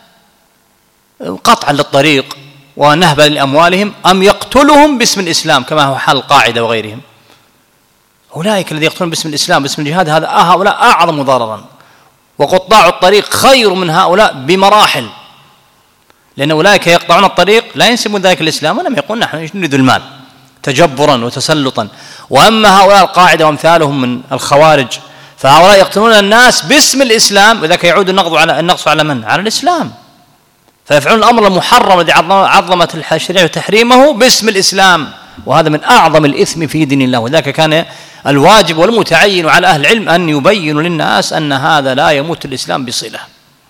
قطعا للطريق ونهبا لأموالهم، أم يقتلهم باسم الإسلام كما هو حال القاعدة وغيرهم؟ أولئك الذين يقتلون باسم الإسلام باسم الجهاد هذا هؤلاء أعظم ضررا، وقطاع الطريق خير من هؤلاء بمراحل، لأن أولئك يقطعون الطريق لا ينسبون ذلك الإسلام ولم يقولون نحن نريد المال تجبرا وتسلطا. وأما هؤلاء القاعدة وأمثالهم من الخوارج فهؤلاء يقتلون الناس باسم الإسلام، وذلك يعود النقض على النقص على من؟ على الإسلام. فيفعلون الأمر المحرم الذي عظمت الشريعة تحريمه باسم الإسلام، وهذا من أعظم الإثم في دين الله. وذلك كان الواجب والمتعين على أهل العلم أن يبينوا للناس أن هذا لا يموت الإسلام بصلة.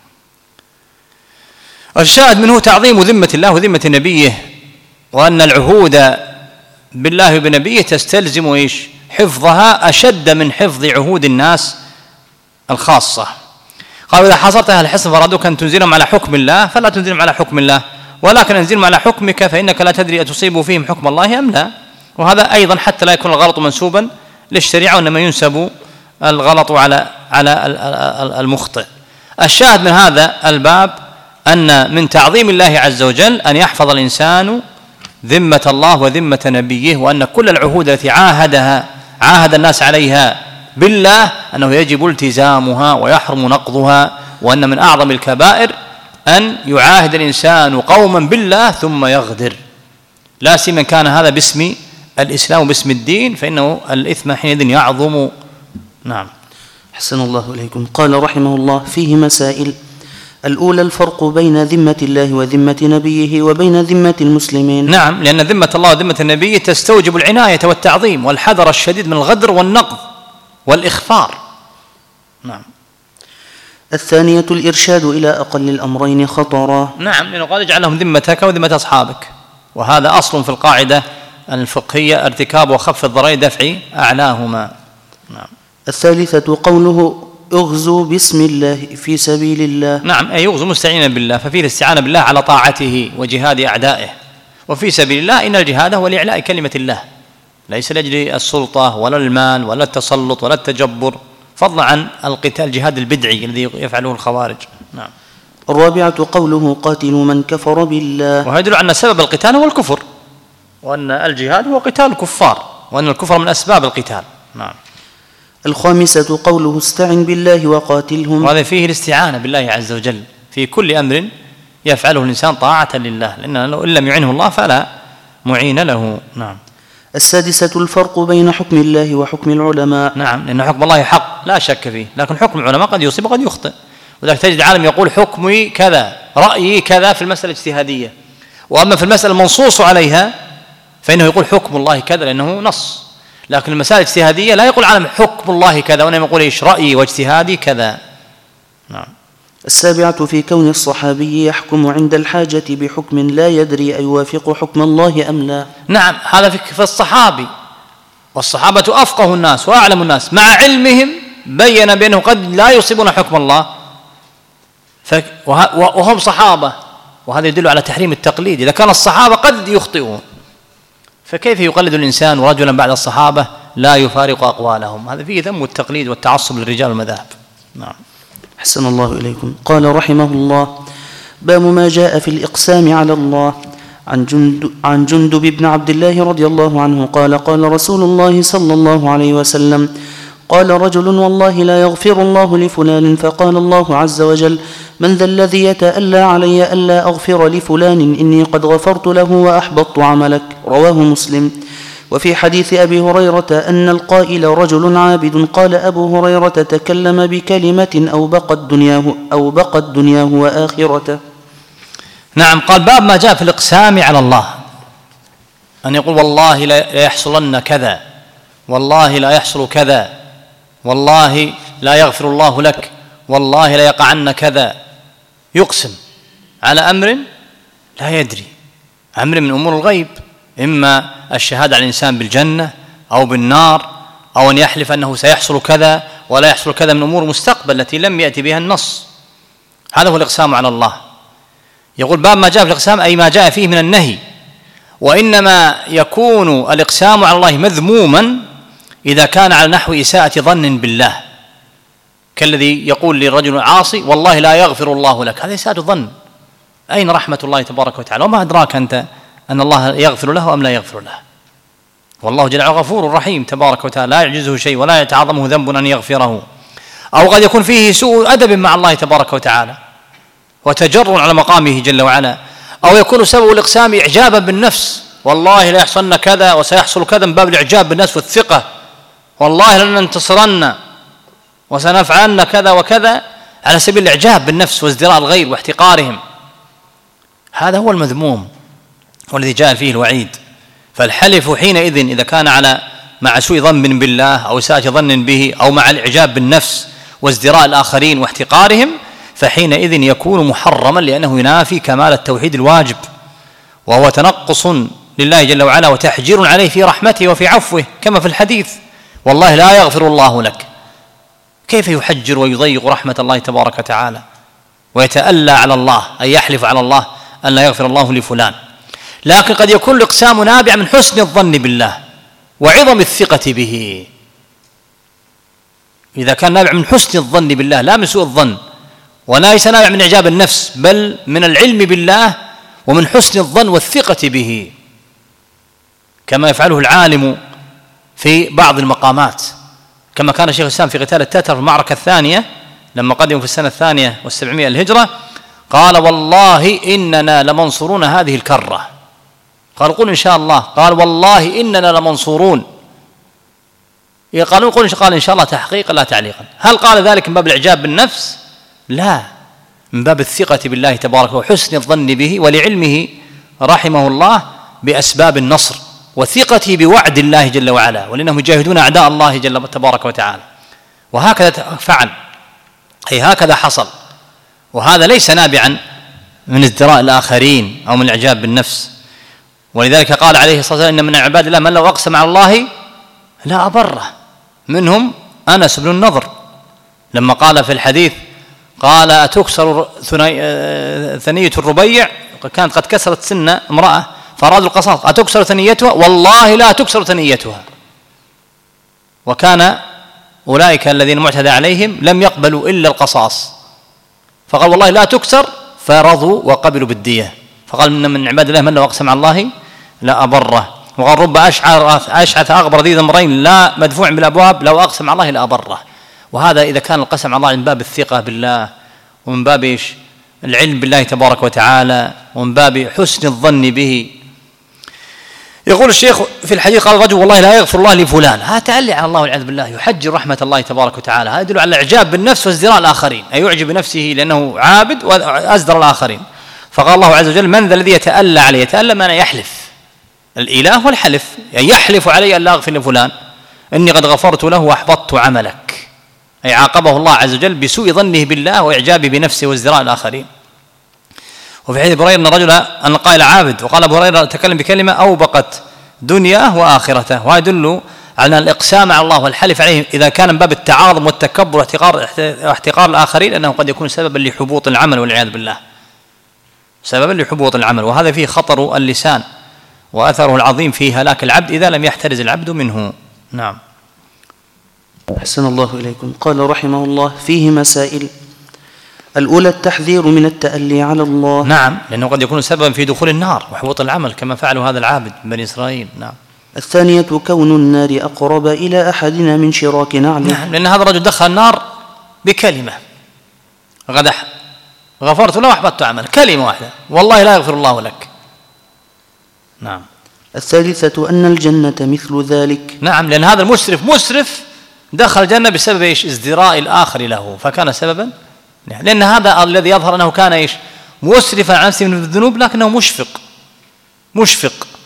الشاهد منه تعظيم ذمة الله وذمة نبيه، وأن العهود بالله وبنبيه تستلزم إيش؟ حفظها أشد من حفظ عهود الناس الخاصة. قالوا إذا حصرت أهل الحصن فرادوك أن تنزلهم على حكم الله فلا تنزلهم على حكم الله، ولكن انزلهم على حكمك فإنك لا تدري أتصيب فيهم حكم الله أم لا. وهذا أيضا حتى لا يكون الغلط منسوبا للشريعة، وإنما ينسب الغلط على على المخطئ. الشاهد من هذا الباب أن من تعظيم الله عز وجل أن يحفظ الإنسان ذمة الله وذمة نبيه، وأن كل العهود التي عاهدها عاهد الناس عليها بالله أنه يجب التزامها ويحرم نقضها، وأن من أعظم الكبائر أن يعاهد الإنسان قوما بالله ثم يغدر، لا سيما كان هذا باسم الإسلام وباسم الدين، فإنه الإثم حينئذ يعظم. نعم. حسن الله إليكم. قال رحمه الله: فيه مسائل. الأولى الفرق بين ذمة الله وذمة نبيه وبين ذمة المسلمين. نعم، لأن ذمة الله وذمة النبي تستوجب العناية والتعظيم والحذر الشديد من الغدر والنقض والإخفار. نعم. الثانية الإرشاد إلى أقل الأمرين خطرا. نعم، لأنه قال اجعلهم ذمتك وذمة أصحابك، وهذا أصل في القاعدة الفقهية: ارتكاب وخف الضررين دفع أعلاهما. نعم. الثالثة قوله: اغزوا باسم الله في سبيل الله. نعم، أي يغزو مستعينا بالله، ففيه الاستعانة بالله على طاعته وجهاد أعدائه. وفي سبيل الله إن الجهاد هو لإعلاء كلمة الله، ليس لأجل السلطة ولا المال ولا التسلط ولا التجبر، فضلا عن القتال الجهاد البدعي الذي يفعله الخوارج. نعم. الرابعة قوله: قاتلوا من كفر بالله. وهذا يدل على أن سبب القتال هو الكفر، وأن الجهاد هو قتال الكفار، وأن الكفر من أسباب القتال. نعم. الخامسة قوله: استعن بالله وقاتلهم. وهذا فيه الاستعانة بالله عز وجل في كل أمر يفعله الإنسان طاعة لله، لأنه إن لم يعنه الله فلا معين له. نعم. السادسة الفرق بين حكم الله وحكم العلماء. نعم، لأن حكم الله حق لا شك فيه، لكن حكم العلماء قد يصيب وقد يخطئ. وذلك تجد عالم يقول حكمي كذا، رأيي كذا في المسألة الاجتهادية، وأما في المسألة المنصوص عليها فإنه يقول حكم الله كذا لأنه نص. لكن المسائل الاجتهادية لا يقول عالم حكم الله كذا، وإنما يقول إيش؟ رأيي واجتهادي كذا. نعم. السابعة في كون الصحابي يحكم عند الحاجة بحكم لا يدري أيوافق حكم الله أم لا. نعم، هذا في الصحابي، والصحابة أفقه الناس وأعلم الناس، مع علمهم بين بأنه قد لا يصيبون حكم الله وهم صحابة، وهذا يدل على تحريم التقليد. إذا كان الصحابة قد يخطئون فكيف يقلد الإنسان رجلا بعد الصحابة لا يفارق أقوالهم؟ هذا فيه ذم التقليد والتعصب للرجال والمذاهب. نعم. حسن الله إليكم. قال رحمه الله: باب ما جاء في الإقسام على الله. عن جند عن جندب بن عبد الله رضي الله عنه قال: قال رسول الله صلى الله عليه وسلم: قال رجل: والله لا يغفر الله لفلان. فقال الله عز وجل: من ذا الذي يتألى علي ألا أغفر لفلان إني قد غفرت له وأحبطت عملك. رواه مسلم. وفي حديث أبي هريرة أن القائل رجل عابد. قال أبو هريرة: تكلم بكلمة أو بقت دنياه أو بقت دنياه وآخرته. نعم. قال: باب ما جاء في الإقسام على الله. أن يقول والله لا يحصلن كذا، والله لا يحصل كذا، والله لا يغفر الله لك، والله لا يقعن كذا، يقسم على أمر لا يدري، أمر من أمور الغيب، إما الشهادة على الإنسان بالجنة أو بالنار، أو أن يحلف أنه سيحصل كذا ولا يحصل كذا من أمور المستقبل التي لم يأتي بها النص. هذا هو الإقسام على الله. يقول باب ما جاء في الإقسام أي ما جاء فيه من النهي، وإنما يكون الإقسام على الله مذموما إذا كان على نحو إساءة ظن بالله، كالذي يقول للرجل العاصي والله لا يغفر الله لك، هذا إساءة ظن. أين رحمة الله تبارك وتعالى؟ وما أدراك أنت أن الله يغفر له أم لا يغفر له؟ والله جل وعلا غفور رحيم تبارك وتعالى، لا يعجزه شيء ولا يتعاظمه ذنب أن يغفره. أو قد يكون فيه سوء أدب مع الله تبارك وتعالى وتجرع على مقامه جل وعلا، أو يكون سبب الإقسام إعجابا بالنفس، والله لا يحصلن كذا وسيحصل كذا، من باب الإعجاب بالنفس والثقة، والله لن ننتصرن وسنفعلن كذا وكذا، على سبيل الإعجاب بالنفس وازدراء الغير واحتقارهم. هذا هو المذموم والذي جاء فيه الوعيد. فالحلف حينئذ إذا كان على مع سوء ظن بالله أو إساءة ظن به أو مع الإعجاب بالنفس وازدراء الآخرين واحتقارهم، فحينئذ يكون محرما، لأنه ينافي كمال التوحيد الواجب، وهو تنقص لله جل وعلا وتحجير عليه في رحمته وفي عفوه، كما في الحديث والله لا يغفر الله لك. كيف يحجر ويضيق رحمة الله تبارك وتعالى ويتألى على الله أن يحلف على الله أن لا يغفر الله لفلان؟ لكن قد يكون الإقسام نابع من حسن الظن بالله وعظم الثقة به. إذا كان نابع من حسن الظن بالله لا من سوء الظن، وليس نابع من إعجاب النفس، بل من العلم بالله ومن حسن الظن والثقة به، كما يفعله العالم في بعض المقامات، كما كان شيخ الإسلام في قتال التتر في المعركة الثانية لما قدموا في السنة الثانية والسبعمائة الهجرة، قال والله إننا لمنصورون هذه الكرة. قال قل إن شاء الله، قال والله إننا لمنصورون. قالوا قل قال إن شاء الله تحقيقا لا تعليقا. هل قال ذلك من باب الإعجاب بالنفس؟ لا، من باب الثقة بالله تبارك وحسن الظن به، ولعلمه رحمه الله بأسباب النصر وثقته بوعد الله جل وعلا، ولأنهم يجاهدون أعداء الله جل تبارك وتعالى. وهكذا فعل، أي هكذا حصل. وهذا ليس نابعا من ازدراء الآخرين أو من الإعجاب بالنفس. ولذلك قال عليه الصلاة والسلام إن من عباد الله من لو أقسم على الله لا أبره، منهم أنس بن النضر لما قال في الحديث قال أتكسر ثنية الربيع، كانت قد كسرت سن امرأة فأرادوا القصاص، أتكسر ثنيتها؟ والله لا تكسر ثنيتها. وكان أولئك الذين معتدى عليهم لم يقبلوا إلا القصاص، فقال والله لا تكسر، فرضوا وقبلوا بالدية. فقال إن من عباد الله من لو أقسم على الله لا أبره. وقال رب أشعث أغبر ذي ذمرين لا مدفوع بالأبواب لو أقسم على الله لا أبره. وهذا إذا كان القسم على الله من باب الثقة بالله ومن باب إيش؟ العلم بالله تبارك وتعالى ومن باب حسن الظن به. يقول الشيخ في الحديث قال الرجل والله لا يغفر الله لفلان، هذا تألي على الله والعياذ بالله، يحجر رحمة الله تبارك وتعالى. هذا يدل على الإعجاب بالنفس وازدراء الآخرين، أي يعجب بنفسه لأنه عابد وأزدر الآخرين. فقال الله عز وجل من ذا الذي يتألى عليه؟ يتألى من يحلف، الإله والحلف، يعني يحلف علي أن لا أغفر لفلان إني قد غفرت له وأحبطت عملك، أي عاقبه الله عز وجل بسوء ظنه بالله وإعجابه بنفسه وازدراء الآخرين. وفي حديث أبي هريرة أن رجل أن قائل عابد، وقال أبو هريرة تكلم بكلمة أوبقت دنياه وآخرته. ويدل على الإقسام على الله والحلف عليه إذا كان من باب التعاظم والتكبر واحتقار واحتقار الآخرين، أنه قد يكون سببا لحبوط العمل والعياذ بالله، سببا لحبوط العمل. وهذا فيه خطر اللسان وأثره العظيم في هلاك العبد إذا لم يحترز العبد منه. نعم. أحسن الله إليكم. قال رحمه الله فيه مسائل. الأولى التحذير من التألي على الله. نعم، لأنه قد يكون سببا في دخول النار وحبوط العمل كما فعل هذا العابد من بني إسرائيل. نعم. الثانية كون النار أقرب إلى أحدنا من شراك نعله. نعم، لأن هذا الرجل دخل النار بكلمة غدح غفرت له وأحبطت عمل، كلمة واحدة والله لا يغفر الله لك. نعم. الثالثة أن الجنة مثل ذلك. نعم، لأن هذا المسرف مسرف دخل الجنة بسبب إيش؟ ازدراء الآخر له، فكان سببا. لأن هذا الذي يظهر أنه كان إيش؟ مسرفا عن نفسه من الذنوب، لكنه مشفق مشفق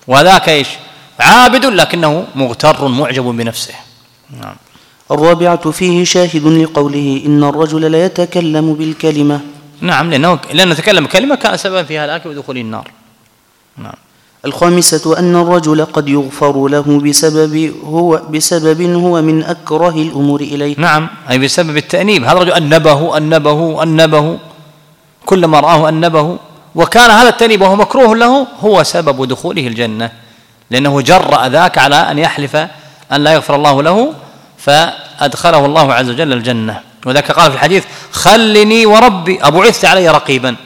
وذاك إيش؟ عابد لكنه مغتر معجب بنفسه. نعم. الرابعة فيه شاهد لقوله إن الرجل لا يتكلم بالكلمة. نعم، لأنه لأنه تكلم كلمة كان سببا في هلاكه ودخول النار. نعم. الخامسة أن الرجل قد يغفر له بسبب هو بسبب هو من أكره الأمور إليه. نعم، أي بسبب التأنيب. هذا الرجل أنبه أنبه أنبه كلما رآه أنبه، وكان هذا التأنيب وهو مكروه له هو سبب دخوله الجنة، لأنه جرأ ذاك على أن يحلف أن لا يغفر الله له فأدخله الله عز وجل الجنة. وذاك قال في الحديث: خلني وربي أبعثت علي رقيبا.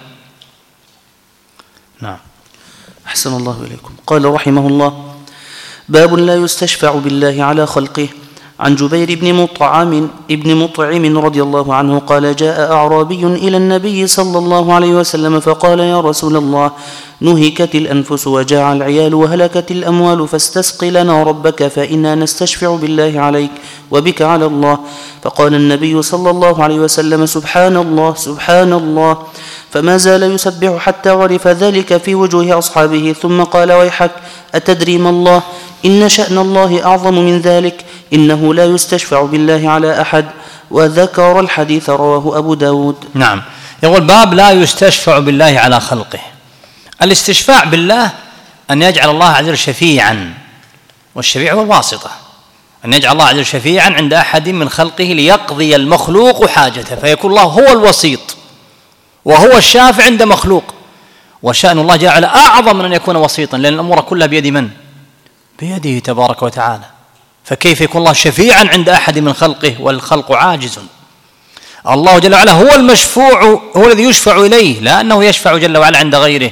نعم. أحسن الله إليكم. قال رحمه الله: باب لا يستشفع بالله على خلقه. عن جبير بن مطعم ابن مطعم رضي الله عنه قال: جاء أعرابي إلى النبي صلى الله عليه وسلم فقال: يا رسول الله، نهكت الأنفس وجاع العيال وهلكت الأموال، فاستسق لنا ربك فإنا نستشفع بالله عليك وبك على الله. فقال النبي صلى الله عليه وسلم: سبحان الله سبحان الله. فما زال يسبح حتى عرف ذلك في وجوه أصحابه، ثم قال: ويحك، أتدري ما الله؟ إن شأن الله أعظم من ذلك، إنه لا يستشفع بالله على أحد. وذكر الحديث رواه أبو داود. نعم. يقول: باب لا يستشفع بالله على خلقه. الاستشفاع بالله أن يجعل الله عز وجل شفيعا، والشفيع هو الواسطة، أن يجعل الله عز وجل شفيعا عند أحد من خلقه ليقضي المخلوق حاجته، فيكون الله هو الوسيط وهو الشافع عند مخلوق. وشأن الله جعل أعظم من أن يكون وسيطا، لأن الأمور كلها بيد من؟ بيده تبارك وتعالى. فكيف يكون الله شفيعا عند أحد من خلقه والخلق عاجز؟ الله جل وعلا هو المشفوع، هو الذي يشفع إليه، لا أنه يشفع جل وعلا عند غيره.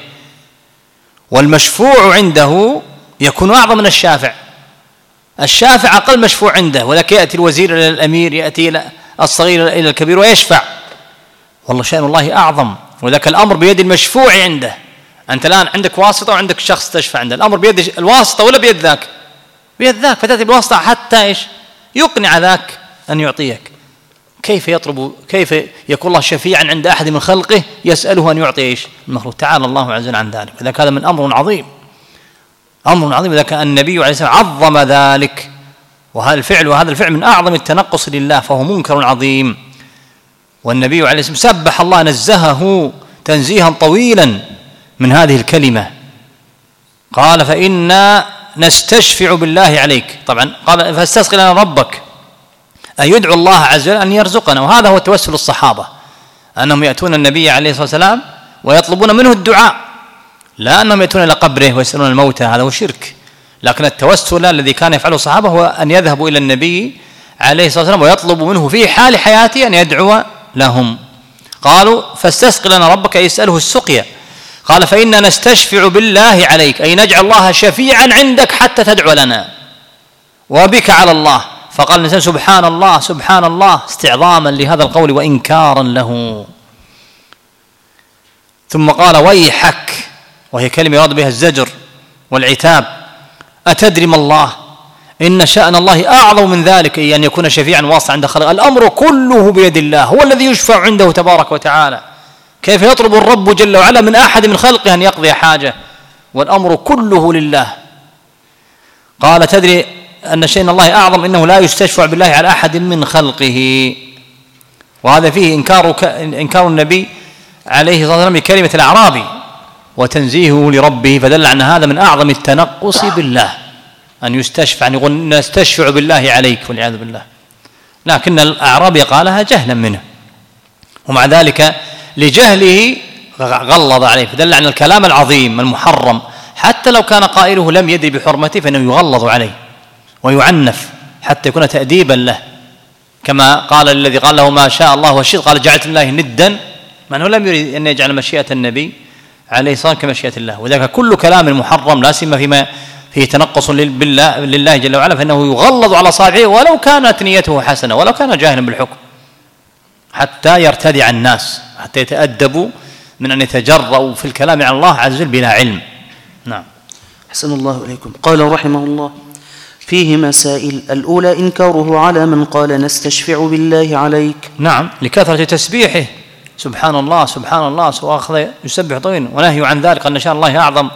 والمشفوع عنده يكون أعظم من الشافع. الشافع أقل مشفوع عنده، ولكن يأتي الوزير إلى الأمير، يأتي إلى الصغير إلى الكبير ويشفع. والله شأن الله أعظم، وذاك الأمر بيد المشفوع عنده. أنت الآن عندك واسطة وعندك شخص تشفع عنده، الأمر بيد الواسطة ولا بيد ذاك؟ بيد ذاك، فتأتي بالواسطة حتى إيش؟ يقنع ذاك أن يعطيك. كيف يطلب كيف يكون الله شفيعا عند أحد من خلقه يسأله أن يعطي إيش؟ المخلوق. تعالى الله عز وجل عن ذلك. وذاك هذا من أمر عظيم، أمر عظيم. وذاك النبي عليه السلام عظم ذلك، وهذا الفعل وهذا الفعل من أعظم التنقص لله، فهو منكر عظيم. والنبي عليه السلام سبح الله، نزهه تنزيها طويلا من هذه الكلمة. قال: فإنا نستشفع بالله عليك. طبعا قال: فاستسق لنا ربك، أن يدعو الله عز وجل أن يرزقنا. وهذا هو توسل الصحابة، أنهم يأتون النبي عليه الصلاة والسلام ويطلبون منه الدعاء، لا أنهم يأتون إلى قبره ويسألون الموتى، هذا هو شرك. لكن التوسل الذي كان يفعله الصحابة هو أن يذهبوا إلى النبي عليه الصلاة والسلام ويطلبوا منه في حال حياته أن يدعو لهم. قالوا: فاستسق لنا ربك، أي يسأله السقيا. قال: فإنا نستشفع بالله عليك، أي نجعل الله شفيعا عندك حتى تدعو لنا وبك على الله. فقال الإنسان: سبحان الله سبحان الله، استعظاما لهذا القول وإنكارا له. ثم قال: ويحك، وهي كلمة يراد بها الزجر والعتاب. أتدري ما الله؟ إن شأن الله أعظم من ذلك، أي أن يكون شفيعا واسطا عند خلق. الأمر كله بيد الله، هو الذي يشفع عنده تبارك وتعالى. كيف يطلب الرب جل وعلا من أحد من خلقه أن يقضي حاجة؟ والأمر كله لله. قال: تدري أن شأن الله أعظم، إنه لا يستشفع بالله على أحد من خلقه. وهذا فيه إنكار إنكار النبي عليه الصلاة والسلام بكلمة الأعرابي وتنزيهه لربه، فدل أن هذا من أعظم التنقص بالله، أن يستشفع، أن يقول نستشفع بالله عليك والعياذ بالله. لكن الأعرابي قالها جهلا منه، ومع ذلك لجهله غلظ عليه، فدل على الكلام العظيم المحرم، حتى لو كان قائله لم يدري بحرمته فإنه يغلظ عليه ويعنف حتى يكون تأديبا له. كما قال الذي قال له ما شاء الله وشئت، قال: جعلت الله ندا، مع أنه لم يريد أن يجعل مشيئة النبي عليه الصلاة والسلام كمشيئة الله. وذلك كل كلام محرم، لا سيما فيما فيه تنقص بالله لله جل وعلا، فإنه يغلظ على صاحبه ولو كانت نيته حسنة، ولو كان جاهلا بالحكم، حتى يرتدع الناس، حتى يتأدبوا من أن يتجرؤوا في الكلام عن الله عز وجل بلا علم. نعم. أحسن الله إليكم. قال رحمه الله: فيه مسائل. الأولى إنكاره على من قال نستشفع بالله عليك. نعم، لكثرة تسبيحه سبحان الله سبحان الله، وأخذ يسبح طويلا، ونهي عن ذلك أن شأن الله أعظم،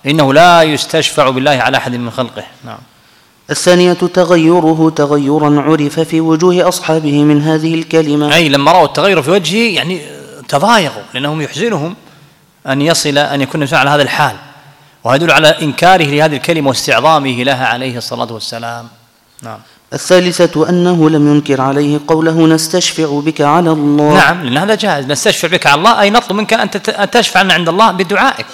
إنه لا يستشفع بالله على أحد من خلقه. نعم. الثانية تغيره تغيرا عرف في وجوه أصحابه من هذه الكلمة، أي لما رأوا التغير في وجهه يعني تضايقوا، لأنهم يحزنهم أن يصل أن يكون على هذا الحال، ويدل على إنكاره لهذه الكلمة واستعظامه لها عليه الصلاة والسلام. نعم. الثالثة أنه لم ينكر عليه قوله نستشفع بك على الله. نعم، لأن هذا جائز، نستشفع بك على الله أي نطلب منك أن تشفع لنا عند الله بدعائك.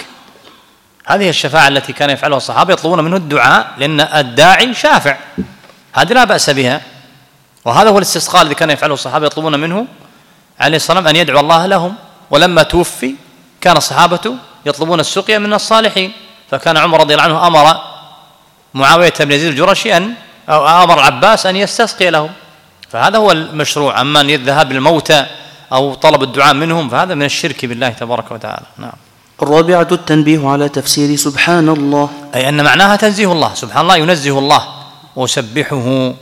هذه الشفاعة التي كان يفعلها الصحابة، يطلبون منه الدعاء لأن الداعي شافع، هذه لا بأس بها. وهذا هو الاستسقاء الذي كان يفعله الصحابة، يطلبون منه عليه الصلاة والسلام أن يدعو الله لهم. ولما توفي كان الصحابة يطلبون السقيا من الصالحين، فكان عمر رضي الله عنه أمر معاوية بن يزيد الجرشي أن أو أمر العباس أن يستسقي لهم، فهذا هو المشروع. أما أن الذهاب للموتى أو طلب الدعاء منهم فهذا من الشرك بالله تبارك وتعالى. نعم. الرابعة التنبيه على تفسير سبحان الله، أي أن معناها تنزيه الله، سبحان الله ينزه الله ويسبحه،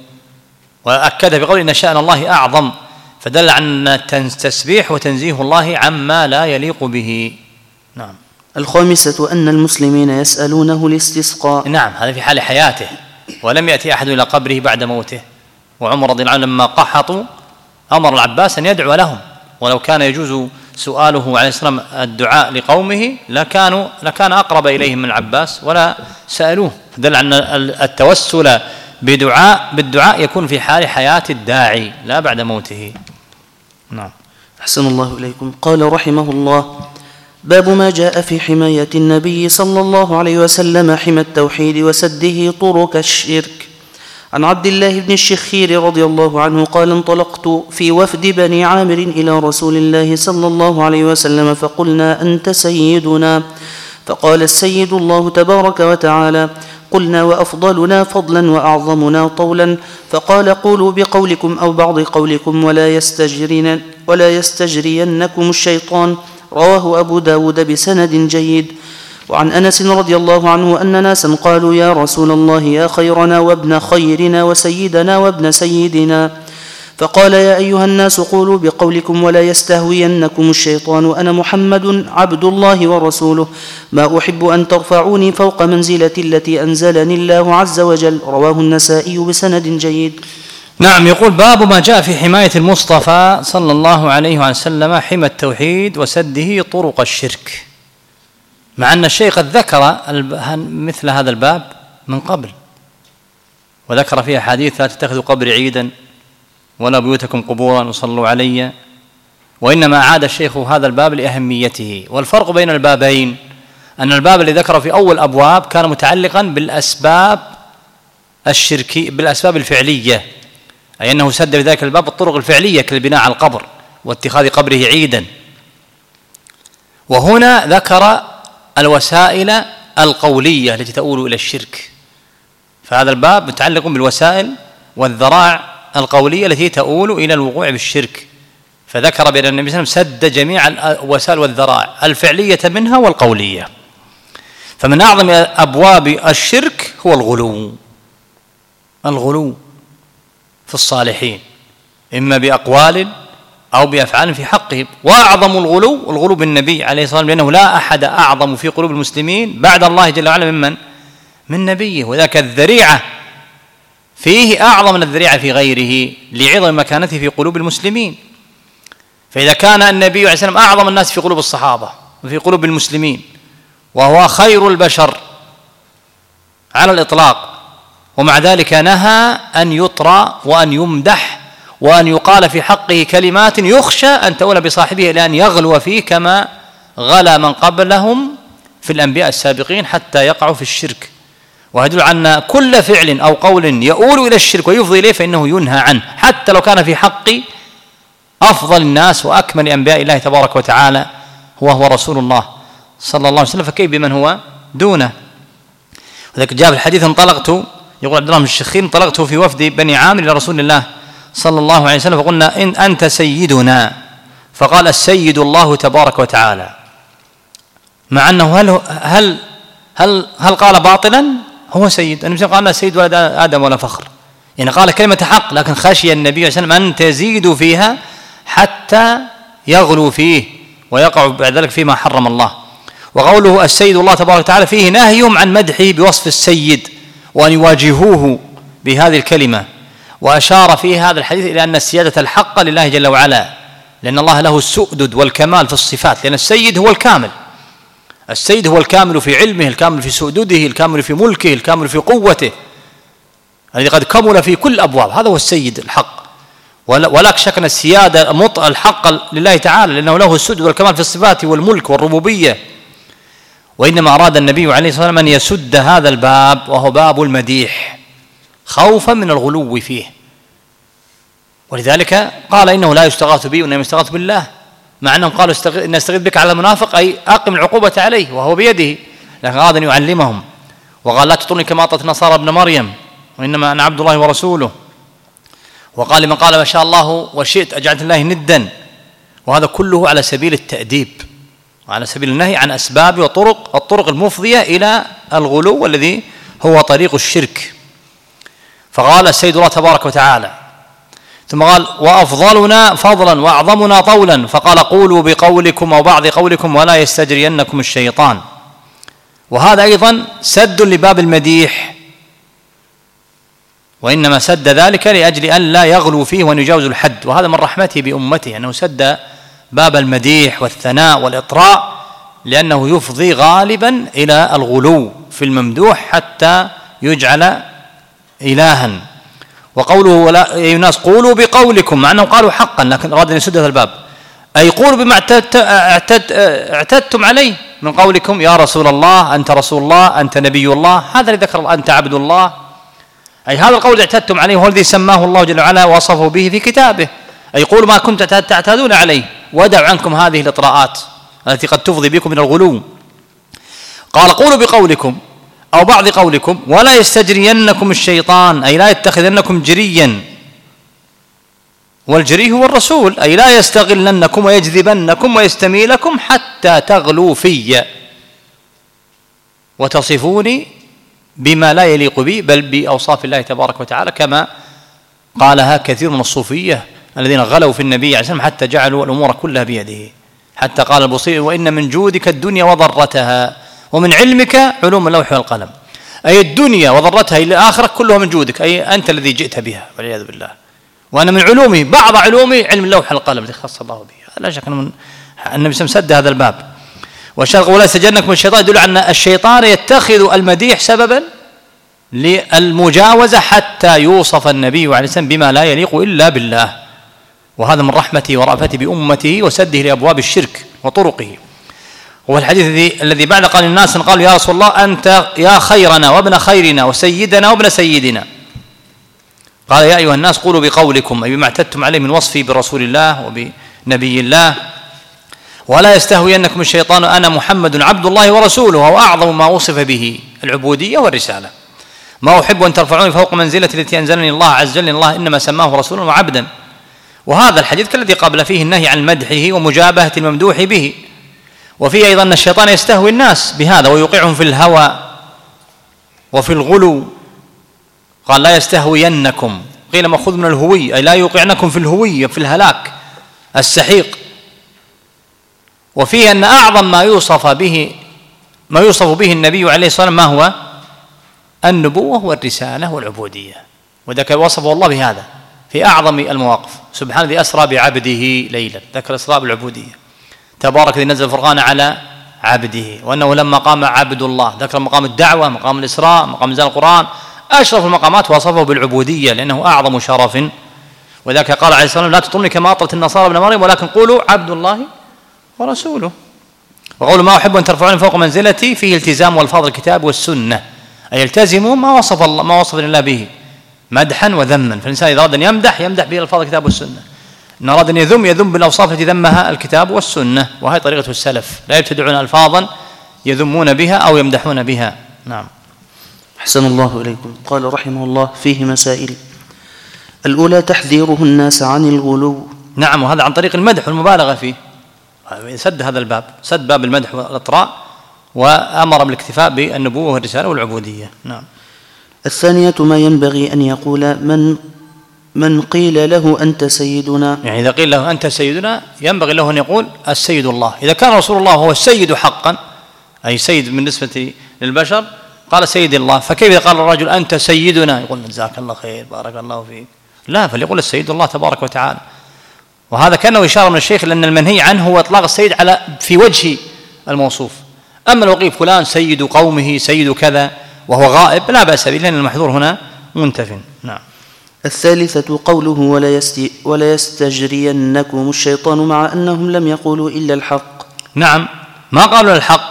وأكد بقول إن شأن الله أعظم، فدل عن التسبيح وتنزيه الله عما لا يليق به. نعم. الخامسة أن المسلمين يسألونه الاستسقاء. نعم، هذا في حال حياته، ولم يأتي أحد إلى قبره بعد موته. وعمر رضي الله عنه لما قحطوا أمر العباس أن يدعو لهم، ولو كان يجوز سؤاله عليه السلام الدعاء لقومه لكانوا لكان أقرب إليهم من العباس ولا سألوه، دل أن التوسل بدعاء بالدعاء يكون في حال حياة الداعي لا بعد موته. نعم. أحسن الله إليكم. قال رحمه الله: باب ما جاء في حماية النبي صلى الله عليه وسلم حمى التوحيد وسده طرق الشرك. عن عبد الله بن الشخير رضي الله عنه قال: انطلقت في وفد بني عامر إلى رسول الله صلى الله عليه وسلم فقلنا: أنت سيدنا؟ فقال: السيد الله تبارك وتعالى. قلنا: وأفضلنا فضلا وأعظمنا طولا؟ فقال: قولوا بقولكم أو بعض قولكم ولا يستجرين ولا يستجرينكم الشيطان. رواه أبو داود بسند جيد. وعن أنس رضي الله عنه أن ناسا قالوا: يا رسول الله، يا خيرنا وابن خيرنا وسيدنا وابن سيدنا. فقال: يا أيها الناس، قولوا بقولكم ولا يستهوينكم الشيطان، أنا محمد عبد الله ورسوله، ما أحب أن ترفعوني فوق منزلتي التي أنزلني الله عز وجل. رواه النسائي بسند جيد. نعم. يقول: باب ما جاء في حماية المصطفى صلى الله عليه وسلم حمى التوحيد وسده طرق الشرك، مع أن الشيخ قد ذكر مثل هذا الباب من قبل، وذكر فيها حديث: لا تتخذوا قبري عيدا ولا بيوتكم قبورا وصلوا علي. وإنما أعاد الشيخ هذا الباب لأهميته. والفرق بين البابين أن الباب الذي ذكره في أول أبواب كان متعلقا بالأسباب الشركية، بالأسباب الفعلية، أي أنه سد بذلك الباب الطرق الفعلية كالبناء على القبر واتخاذ قبره عيدا. وهنا ذكر الوسائل القولية التي تؤول إلى الشرك، فهذا الباب متعلق بالوسائل والذراع القولية التي تؤول إلى الوقوع بالشرك، فذكر بأن النبي صلى الله عليه وسلم سد جميع الوسائل والذراع الفعلية منها والقولية. فمن أعظم أبواب الشرك هو الغلو، الغلو في الصالحين إما بأقوال أو بأفعال في حقهم. وأعظم الغلو الغلو بالنبي عليه الصلاة والسلام، لأنه لا أحد أعظم في قلوب المسلمين بعد الله جل وعلا ممن من نبيه، وذاك الذريعة فيه أعظم من الذريعة في غيره لعظم مكانته في قلوب المسلمين. فإذا كان النبي عليه الصلاة والسلام أعظم الناس في قلوب الصحابة وفي قلوب المسلمين، وهو خير البشر على الإطلاق، ومع ذلك نهى أن يطرى وأن يمدح وأن يقال في حقه كلمات يخشى أن تؤول بصاحبه إلى أن يغلو فيه كما غلا من قبلهم في الأنبياء السابقين حتى يقعوا في الشرك. ويدل أن كل فعل أو قول يؤول إلى الشرك ويفضي إليه فإنه ينهى عنه، حتى لو كان في حق أفضل الناس وأكمل أنبياء الله تبارك وتعالى وهو رسول الله صلى الله عليه وسلم، فكيف بمن هو دونه. وذلك جاء في الحديث: انطلقت، يقول عبد الله بن الشخير، انطلقت في وفد بني عامر إلى رسول الله صلى الله عليه وسلم فقلنا: إن أنت سيدنا؟ فقال: السيد الله تبارك وتعالى. مع أنه هل هل هل هل قال باطلا؟ هو سيد. النبي قال: لا سيد ولد آدم ولا فخر، يعني قال كلمة حق، لكن خشي النبي صلى الله عليه وسلم أن تزيد فيها حتى يغلو فيه ويقع بعد ذلك فيما حرم الله. وقوله السيد الله تبارك وتعالى فيه نهيهم عن مدحه بوصف السيد وأن يواجهوه بهذه الكلمة. وأشار في هذا الحديث إلى أن السيادة الحق لله جل وعلا، لأن الله له السؤدد والكمال في الصفات، لأن السيد هو الكامل، السيد هو الكامل في علمه، الكامل في سؤدده، الكامل في ملكه، الكامل في قوته، الذي قد كمل في كل أبواب، هذا هو السيد الحق. ولا شك أن السيادة الحق لله تعالى، لأنه له السؤدد والكمال في الصفات والملك والربوبية. وإنما أراد النبي عليه الصلاة والسلام أن يسد هذا الباب، وهو باب المديح، خوفا من الغلو فيه. ولذلك قال إنه لا يستغاث بي وإنما يستغاث بالله، مع أنهم قالوا إن نستغيث بك على المنافق، أي أقم العقوبة عليه وهو بيده، لكن أراد أن يعلمهم. وقال لا تطرني كما أطرت النصارى ابن مريم وإنما أنا عبد الله ورسوله. وقال لمن قال ما شاء الله وشئت أجعلت الله ندا. وهذا كله على سبيل التأديب وعلى سبيل النهي عن أسباب وطرق الطرق المفضية إلى الغلو، والذي هو طريق الشرك. فقال السيد الله تبارك وتعالى، ثم قال وأفضلنا فضلا وأعظمنا طولا، فقال قولوا بقولكم أو بعض قولكم ولا يستجرينكم الشيطان. وهذا أيضا سد لباب المديح، وإنما سد ذلك لأجل أن لا يغلو فيه وأن يجاوز الحد. وهذا من رحمته بأمته أنه سد باب المديح والثناء والإطراء، لأنه يفضي غالبا إلى الغلو في الممدوح حتى يجعل إلها. وقوله ولا أيها الناس قولوا بقولكم، مع أنهم قالوا حقا لكن أراد أن يسد هذا الباب، أي قولوا بما اعتدتم عليه من قولكم يا رسول الله، أنت رسول الله، أنت نبي الله، هذا الذي ذكر أنت عبد الله، أي هذا القول اعتدتم عليه هو الذي سماه الله جل وعلا ووصفه به في كتابه، أي قولوا ما كنتم تعتادون عليه ودعوا عنكم هذه الإطراءات التي قد تفضي بكم من الغلو. قال قولوا بقولكم أو بعض قولكم ولا يستجرينكم الشيطان، أي لا يتخذنكم جريا، والجري هو الرسول، أي لا يستغلنكم ويجذبنكم ويستميلكم حتى تغلوا في وتصفوني بما لا يليق بي بل بأوصاف الله تبارك وتعالى، كما قالها كثير من الصوفية الذين غلوا في النبي عليه السلام حتى جعلوا الأمور كلها بيده. حتى قال البصيري وإن من جودك الدنيا وضرتها ومن علمك علوم اللوح والقلم، أي الدنيا وضرتها إلى الآخرة كلها من جودك، أي أنت الذي جئت بها والعياذ بالله. وأنا من علومه بعض علومه علم اللوح والقلم الذي خص الله به، لا شك أن النبي صلى الله عليه وسلم سد هذا الباب. والشرق ولا يستجرنكم الشيطان يدل على أن الشيطان يتخذ المديح سببا للمجاوزة حتى يوصف النبي عليه السلام بما لا يليق إلا بالله، وهذا من رحمته ورأفته بأمته وسده لأبواب الشرك وطرقه. وهو الحديث الذي بعد قال الناس قالوا يا رسول الله أنت يا خيرنا وابن خيرنا وسيدنا وابن سيدنا، قال يا أيها الناس قولوا بقولكم، أي بما اعتدتم عليه من وصفي برسول الله وبنبي الله، ولا يستهوينكم الشيطان أنا محمد عبد الله ورسوله، وهو أعظم ما وصف به العبودية والرسالة. ما أحب أن ترفعوني فوق منزلتي التي أنزلني الله عز وجل، الله إنما سماه رسولا وعبدا. وهذا الحديث كالذي قبل فيه النهي عن مدحه ومجابهة الممدوح به، وفيه أيضا أن الشيطان يستهوي الناس بهذا ويوقعهم في الهوى وفي الغلو. قال لا يستهوينكم، قيل مأخوذ من الهوي، أي لا يوقعنكم في الهوية في الهلاك السحيق. وفيه أن أعظم ما يوصف به ما يوصف به النبي عليه الصلاة والسلام ما هو النبوة والرسالة والعبودية، وذكر وصفه الله بهذا في أعظم المواقف. سبحان الذي أسرى بعبده ليلا، ذكر إسراء بالعبودية. تبارك الذي نزل الفرقان على عبده، وأنه لما قام عبد الله ذكر مقام الدعوة، مقام الإسراء، مقام إنزال القرآن، أشرف المقامات وصفه بالعبودية لأنه أعظم شرف. وذلك قال عليه الصلاة والسلام لا تطرني كما أطرت النصارى ابن مريم ولكن قولوا عبد الله ورسوله. وقول ما أحب أن ترفعوني فوق منزلتي فيه التزام والفاظ الكتاب والسنة، أي يلتزموا ما وصف الله ما وصف الله به مدحا وذما. فالإنسان إذا أراد أن يمدح يمدح بألفاظ الكتاب والسنة، إن أراد أن يذم يذم بالأوصاف التي ذمها الكتاب والسنة. وهي طريقة السلف، لا يبتدعون ألفاظا يذمون بها أو يمدحون بها. نعم. أحسن الله إليكم. قال رحمه الله فيه مسائل: الأولى تحذيره الناس عن الغلو. نعم، وهذا عن طريق المدح والمبالغة فيه، سد هذا الباب، سد باب المدح والإطراء، وأمر بالاكتفاء بالنبوة والرسالة والعبودية. نعم. الثانية ما ينبغي أن يقول من من قيل له أنت سيدنا، يعني إذا قيل له أنت سيدنا ينبغي له أن يقول السيد الله. إذا كان رسول الله هو السيد حقا أي سيد بالنسبة للبشر، قال سيد الله. فكيف قال الرجل أنت سيدنا؟ يقول جزاك الله خير بارك الله فيك. لا، فليقول السيد الله تبارك وتعالى. وهذا كأنه إشارة من الشيخ لأن المنهي عنه هو إطلاق السيد على في وجه الموصوف. أما لو قيل فلان سيد قومه سيد كذا وهو غائب لا بأس به، لأن المحذور هنا منتف. نعم. الثالثة قوله ولا, يست... ولا يستجرينكم الشيطان مع أنهم لم يقولوا إلا الحق. نعم، ما قالوا الحق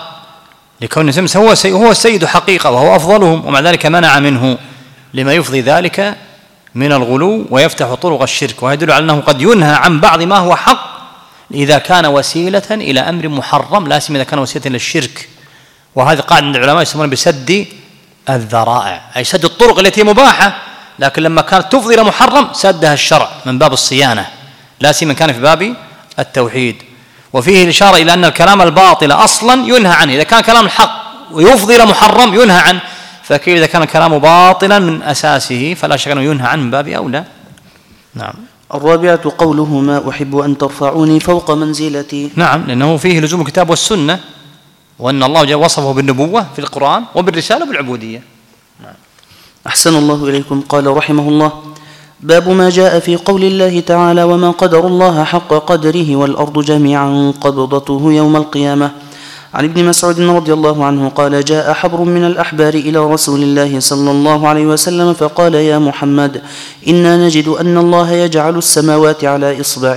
لكون هو هو السيد حقيقة وهو أفضلهم، ومع ذلك منع منه لما يفضي ذلك من الغلو ويفتح طرق الشرك. ويدل على أنه قد ينهى عن بعض ما هو حق إذا كان وسيلة إلى أمر محرم، لا سيما إذا كان وسيلة إلى الشرك. وهذا قاعدة عند العلماء يسمونه بسد الذرائع، أي سد الطرق التي مباحة، لكن لما كانت تفضي إلى محرم سدها الشرع من باب الصيانة، لا سيما كان في باب التوحيد. وفيه الإشارة إلى أن الكلام الباطل أصلا ينهى عنه، إذا كان كلام الحق ويفضي إلى محرم ينهى عنه، فكيف إذا كان الكلام باطلا من أساسه فلا شك أنه ينهى عنه من باب أولى. نعم. الرابعة قوله ما أحب أن ترفعوني فوق منزلتي. نعم، لأنه فيه لزوم الكتاب والسنة، وأن الله جل وصفه بالنبوة في القرآن وبالرسالة وبالعبودية. نعم. أحسن الله إليكم. قال رحمه الله باب ما جاء في قول الله تعالى وما قدر الله حق قدره والأرض جميعا قبضته يوم القيامة. عن ابن مسعود رضي الله عنه قال جاء حبر من الأحبار إلى رسول الله صلى الله عليه وسلم فقال يا محمد إنا نجد أن الله يجعل السماوات على إصبع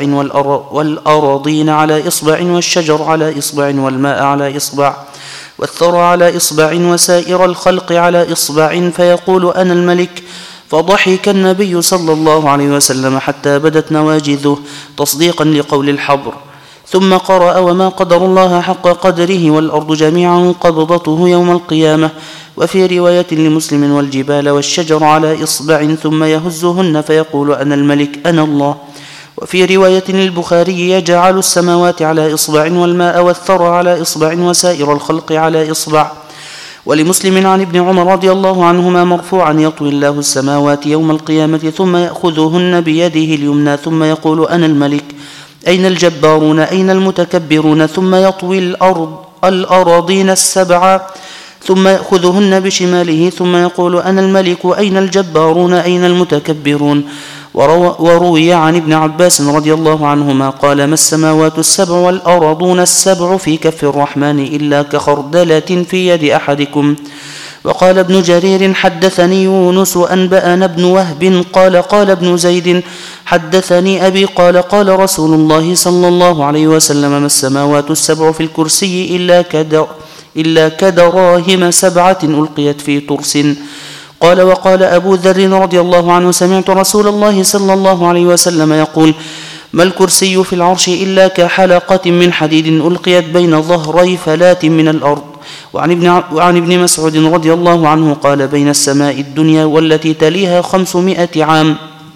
والأراضين على إصبع والشجر على إصبع والماء على إصبع والثرى على إصبع وسائر الخلق على إصبع فيقول أنا الملك. فضحك النبي صلى الله عليه وسلم حتى بدت نواجذه تصديقا لقول الحبر، ثم قرأ وما قدر الله حق قدره والأرض جميعا قبضته يوم القيامة. وفي رواية لمسلم والجبال والشجر على إصبع ثم يهزهن فيقول أنا الملك أنا الله. وفي رواية للبخاري يجعل السماوات على إصبع والماء والثرى على إصبع وسائر الخلق على إصبع. ولمسلم عن ابن عمر رضي الله عنهما مرفوعا يطوي الله السماوات يوم القيامة ثم يأخذهن بيده اليمنى ثم يقول أنا الملك أين الجبارون أين المتكبرون ثم يطوي الأرض الأراضين السبع ثم يأخذهن بشماله ثم يقول أنا الملك أين الجبارون أين المتكبرون. وروي عن ابن عباس رضي الله عنهما قال ما السماوات السبع والأراضون السبع في كف الرحمن إلا كخردلة في يد أحدكم. وقال ابن جرير حدثني يونس أنبأنا ابن وهب قال قال ابن زيد حدثني أبي قال قال رسول الله صلى الله عليه وسلم ما السماوات السبع في الكرسي إلا كدر إلا كدراهم سبعة ألقيت في ترس. قال وقال أبو ذر رضي الله عنه سمعت رسول الله صلى الله عليه وسلم يقول ما الكرسي في العرش إلا كحلقة من حديد ألقيت بين ظهري فلاة من الأرض. وعن ابن, وعن ابن مسعود رضي الله عنه قال بين السماء الدنيا والتي تليها خمسمائة عام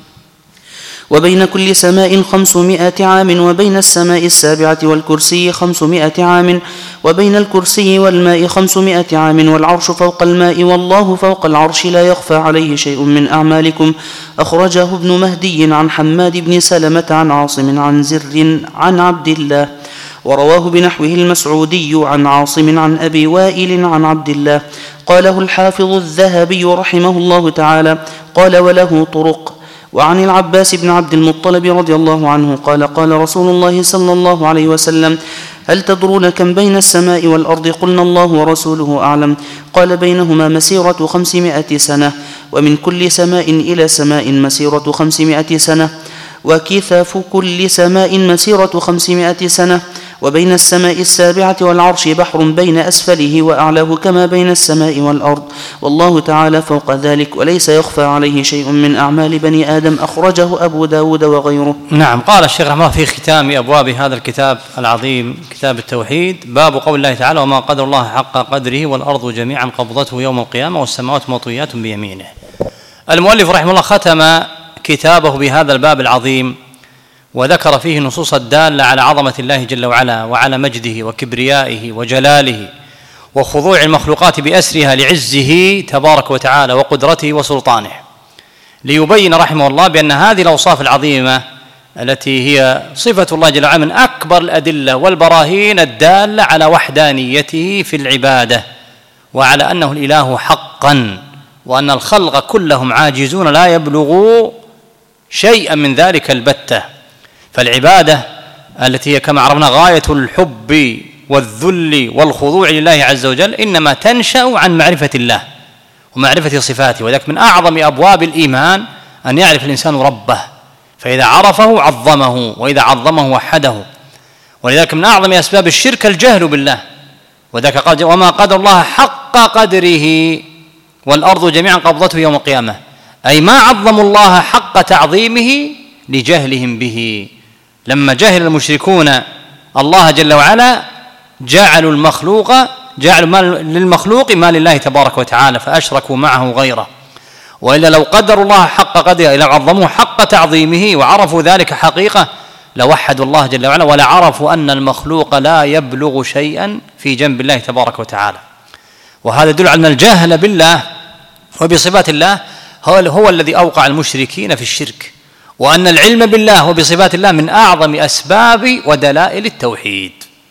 وبين كل سماء خمسمائة عام وبين السماء السابعة والكرسي خمسمائة عام وبين الكرسي والماء خمسمائة عام والعرش فوق الماء والله فوق العرش لا يخفى عليه شيء من أعمالكم. أخرجه ابن مهدي عن حماد بن سلمة عن عاصم عن زر عن عبد الله ورواه بنحوه المسعودي عن عاصم عن أبي وائل عن عبد الله. قاله الحافظ الذهبي رحمه الله تعالى قال وله طرق. وعن العباس بن عبد المطلب رضي الله عنه قال قال رسول الله صلى الله عليه وسلم هل تدرون كم بين السماء والأرض؟ قلنا الله ورسوله أعلم. قال بينهما مسيرة خمسمائة سنة ومن كل سماء إلى سماء مسيرة خمسمائة سنة وكثاف كل سماء مسيرة خمسمائة سنة وبين السماء السابعة والعرش بحر بين أسفله وأعلاه كما بين السماء والأرض والله تعالى فوق ذلك وليس يخفى عليه شيء من أعمال بني آدم. أخرجه أبو داود وغيره. نعم. قال الشيخ رحمه الله في ختام أبواب هذا الكتاب العظيم كتاب التوحيد باب قول الله تعالى وما قدر الله حق قدره والأرض جميعا قبضته يوم القيامة والسماوات مطويات بيمينه. المؤلف رحمه الله ختم كتابه بهذا الباب العظيم وذكر فيه النصوص الدالة على عظمة الله جل وعلا وعلى مجده وكبريائه وجلاله وخضوع المخلوقات بأسرها لعزه تبارك وتعالى وقدرته وسلطانه، ليبين رحمه الله بأن هذه الأوصاف العظيمة التي هي صفة الله جل وعلا من أكبر الأدلة والبراهين الدالة على وحدانيته في العبادة، وعلى أنه الإله حقا، وأن الخلق كلهم عاجزون لا يبلغوا شيئا من ذلك البتة. فالعبادة التي هي كما عرفنا غاية الحب والذل والخضوع لله عز وجل إنما تنشأ عن معرفة الله ومعرفة صفاته، وذلك من أعظم أبواب الإيمان أن يعرف الإنسان ربه، فإذا عرفه عظمه، وإذا عظمه وحده. ولذلك من أعظم أسباب الشرك الجهل بالله، وذلك قال وما قدر الله حق قدره والأرض جميعا قبضته يوم القيامة، أي ما عظموا الله حق تعظيمه لجهلهم به. لما جهل المشركون الله جل وعلا جعلوا المخلوق جعلوا للمخلوق ما لله تبارك وتعالى، فأشركوا معه غيره. وإلا لو قدروا الله حق قدره، لو عظموه حق تعظيمه وعرفوا ذلك حقيقة لوحدوا الله جل وعلا، ولعرفوا أن المخلوق لا يبلغ شيئا في جنب الله تبارك وتعالى. وهذا يدل على أن الجهل بالله وبصفات الله هو, هو الذي أوقع المشركين في الشرك، وأن العلم بالله وبصفات الله من أعظم أسباب ودلائل التوحيد.